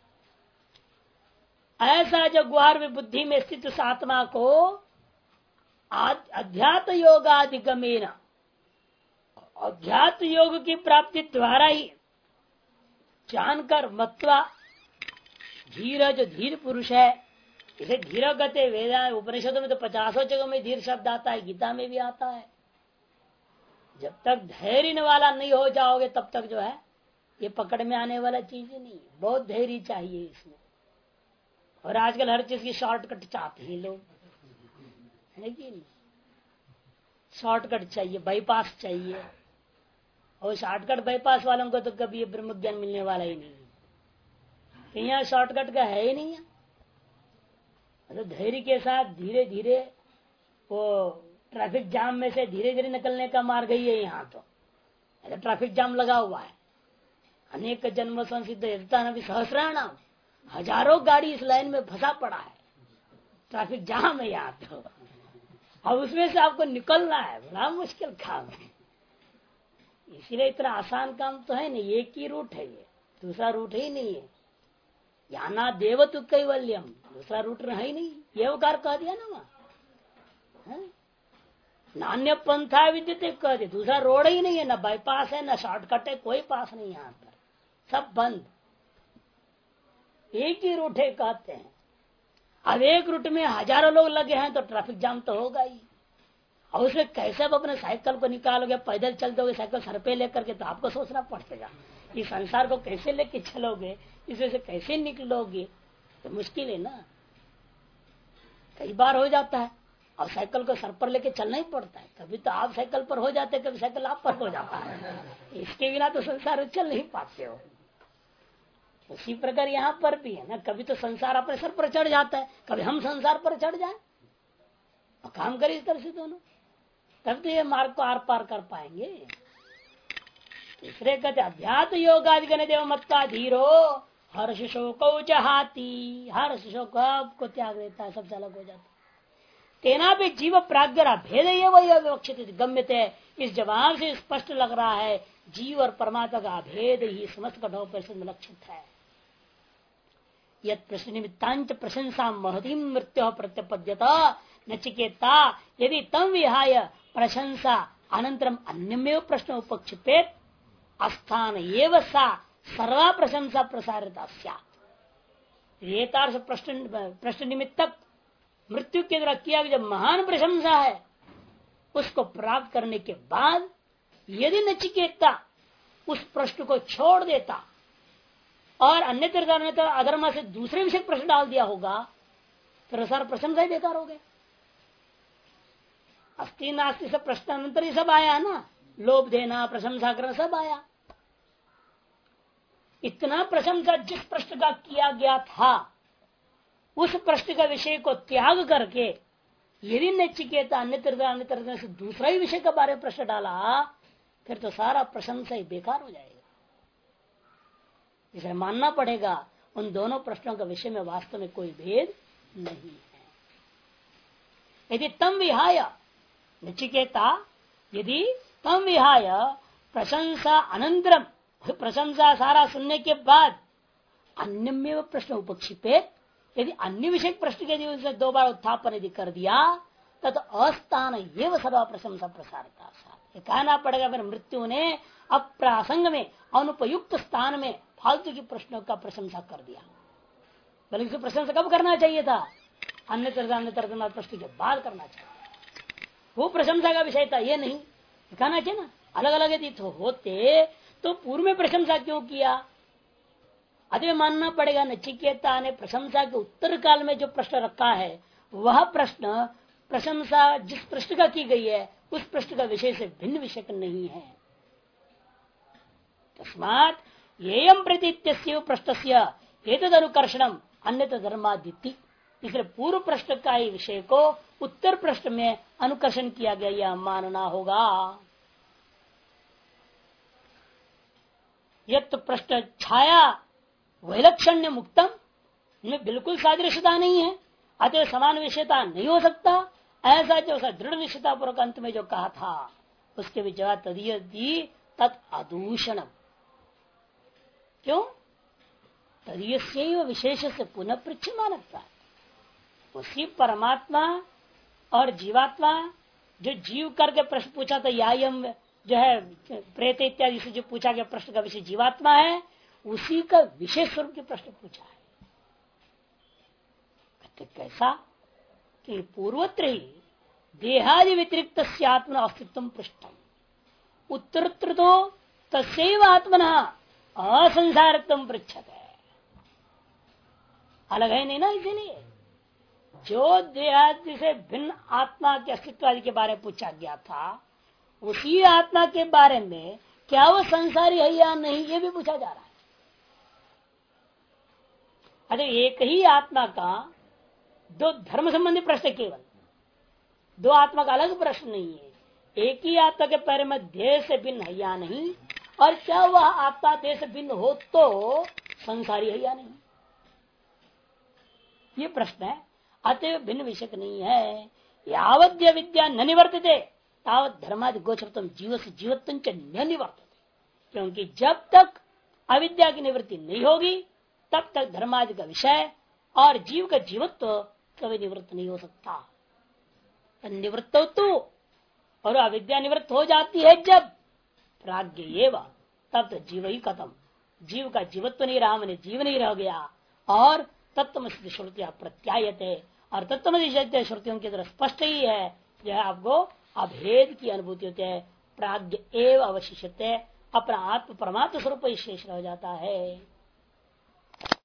ऐसा जो गुहार में बुद्धि में स्थित उस आत्मा को अध्यात्म योगादिगमेन, अध्यात्म योग की प्राप्ति द्वारा ही जानकर मत्वा, धीर जो धीर पुरुष है, इसे धीर गते वेदा उपनिषदों में तो 50 जगह में धीर शब्द आता है, गीता में भी आता है। जब तक धैर्य वाला नहीं हो जाओगे तब तक जो है ये पकड़ में आने वाला चीज ही नहीं, बहुत धैर्य चाहिए इसमें। और आजकल हर चीज की शॉर्टकट चाहते हैं लोग, है कि नहीं, शॉर्टकट चाहिए, बाईपास चाहिए, और शॉर्टकट बाईपास वालों को तो कभी ये ब्रह्म ज्ञान मिलने वाला ही नहीं। यहाँ शॉर्टकट का है ही नहीं है। तो धैर्य के साथ धीरे धीरे वो ट्रैफिक जाम में से धीरे धीरे निकलने का मार्ग ही है। यहाँ तो ट्रैफिक जाम लगा हुआ है, अनेक जन्म संसिद्ध सहस्राणाम, हजारों गाड़ी इस लाइन में फंसा पड़ा है, ट्रैफिक जाम है यहाँ तो। अब उसमें से आपको निकलना है, बड़ा मुश्किल काम है। इसीलिए इतना आसान काम तो है नहीं, एक ही रूट है, ये दूसरा रूट ही नहीं है। याना देवतु कैवल्यम, दूसरा रूट है ही नहीं, ये उकार कह दिया ना वहां। नान्य पंथा विद्यते कह दिया, दूसरा रोड ही नहीं है, ना बाईपास है ना शॉर्टकट है, कोई पास नहीं यहाँ पर, सब बंद, एक ही रूट है कहते हैं। अब एक रूट में हजारों लोग लगे हैं तो ट्रैफिक जाम तो होगा ही। और उसमें कैसे आप अपने साइकिल को निकालोगे, पैदल चल दोगे साइकिल सर पे लेकर के, तो आपको सोचना पड़ेगा इस संसार को कैसे लेके चलोगे, इसमें से कैसे निकलोगे, तो मुश्किल है ना। कई बार हो जाता है और साइकिल को सर पर लेके चलना ही पड़ता है, कभी तो आप साइकिल पर हो जाते, कभी साइकिल आप पर हो जाता है, इसके बिना तो संसार चल नहीं पाते हो। उसी प्रकार यहाँ पर भी है ना, कभी तो संसार अपने सर पर चढ़ जाता है, कभी हम संसार पर चढ़ जाए और काम करें इस तरह से दोनों, तब तो ये मार्ग को आर पार कर पाएंगे। तीसरे कहते अध्यात्म योगादिगण देव मत्ता धीरो हर्ष शोको जहाती, हर्ष शोक को त्याग देता है, सबसे अलग हो जाता है। तेना भी जीव प्राज्ञरा भेद ये वही अविवक्षित गम्यते, इस जवाब से स्पष्ट लग रहा है जीव और परमात्मा का भेद ही समस्त कठोर परिषद में लक्षित है। यद प्रश्न निमित्तांच प्रशंसा महती मृत्यु प्रत्यपद्यता नचिकेता, यदि तम विहाय प्रशंसा अनंतरम अन्यमेव प्रश्न उपक्षिपेत अस्थान एव सा सर्वा प्रशंसा प्रसारिता स्यात्। प्रश्न निमित्तक मृत्यु के द्वारा किया जो महान प्रशंसा है, उसको प्राप्त करने के बाद यदि नचिकेता उस प्रश्न को छोड़ देता और अन्यत्र अधर्म से दूसरे विषय प्रश्न डाल दिया होगा, फिर सारा प्रशंसा ही बेकार हो गए। अस्ति नास्ति सब प्रश्न अंतर ही सब आया ना, लोभ देना, प्रशंसा करना, सब आया। इतना प्रशंसा जिस प्रश्न का किया गया था, उस प्रश्न का विषय को त्याग करके यदि नचिकेता अन्यत्र से दूसरा ही विषय के बारे में प्रश्न डाला, फिर तो सारा प्रशंसा ही बेकार हो जाएगा। इसे मानना पड़ेगा उन दोनों प्रश्नों के विषय में वास्तव में कोई भेद नहीं है। यदि तम विहाय नचिकेता, यदि तम विहाय प्रशंसा अनंतरम, प्रशंसा सारा सुनने के बाद अन्यमेव प्रश्न उपक्षिपेत, यदि अन्य विषय प्रश्न के लिए दो बार उत्थापन यदि कर दिया तब अस्थान एवं सर्वा प्रशंसा प्रसारिता। कहना पड़ेगा फिर मृत्यु ने अप्रासंग में अनुपयुक्त स्थान में फालतू की प्रश्नों का प्रशंसा कर दिया। बल्कि इसकी प्रशंसा कब करना चाहिए था? अन्य प्रश्न के बाद करना चाहिए, वो प्रशंसा का विषय था, ये नहीं कहना चाहिए ना। अलग अलग यदि तो होते तो पूर्व में प्रशंसा क्यों किया? अतः मानना पड़ेगा नचिकेता ने प्रशंसा के उत्तर काल में जो प्रश्न रखा है, वह प्रश्न प्रशंसा जिस प्रश्न का की गई है उस प्रश्न का विषय से भिन्न विषय नहीं है। तस्मात् येयम प्रतीत्य प्रश्नस्य एतद् अनुकर्षणम अन्यथा धर्मादिति, इसलिए पूर्व प्रश्न का ही विषय को उत्तर प्रश्न में अनुकर्षण किया गया, यह मानना होगा। यत् प्रश्न छाया वैलक्षण्य मुक्तम में बिल्कुल सादृश्यता नहीं है, अतः समान विषयता नहीं हो सकता, ऐसा जो दृढ़ निश्चिता पूर्वक अंत में जो कहा था उसके भी जवाब तदीय दी तत् अदूषण। क्यों? तदीय से विशेष से पुनः पृच्छमान, उसी परमात्मा और जीवात्मा जो जीव करके प्रश्न पूछा था, यायम जो है प्रेत इत्यादि से जो पूछा गया प्रश्न का विषय जीवात्मा है, उसी का विशेष स्वरूप के प्रश्न पूछा है। कैसा कि पूर्वत्र ही देहादि व्यतिरिक्त आत्मा अस्तित्व पृष्ठम, उत्तरत्र तो तस्यैव आत्मना असंसारत्व पृच्छत है। अलग है नहीं ना, इसीलिए जो देहादि से भिन्न आत्मा के अस्तित्व आदि के बारे में पूछा गया था, उसी आत्मा के बारे में क्या वो संसारी है या नहीं, ये भी पूछा जा रहा है। अरे एक ही आत्मा का दो धर्म संबंधी प्रश्न, केवल दो आत्मा का अलग प्रश्न नहीं है। एक ही आत्मा के बारे में देह से भिन्न है या नहीं, और क्या वह आत्मा देह से भिन्न हो तो संसारी है या नहीं, ये प्रश्न है। अतः भिन्न विषय नहीं है। यावद्य विद्या न निवर्तते, तावत धर्मादि गोचरतम जीव से जीवत्व निवर्त, क्योंकि जब तक अविद्या की निवृत्ति नहीं होगी तब तक धर्मादि का विषय और जीव का जीवत्व कभी निवृत्त नहीं हो सकता। निवृत्त तो और अविद्या निवृत्त हो जाती है जब प्राज्ञ एवं, तब तो जीव ही खत्म, जीव का जीवत्व नहीं रहा, मैंने जीव नहीं रह गया। और तत्वमसि श्रुतियां प्रत्यायते, और तत्वमसि श्रुतियों की तरह स्पष्ट ही है, यह आपको अभेद की अनुभूति होती है। प्राज्ञ एवं अवशिष्यते, अपना आत्म परमात्म स्वरूप ही शेष रह जाता है।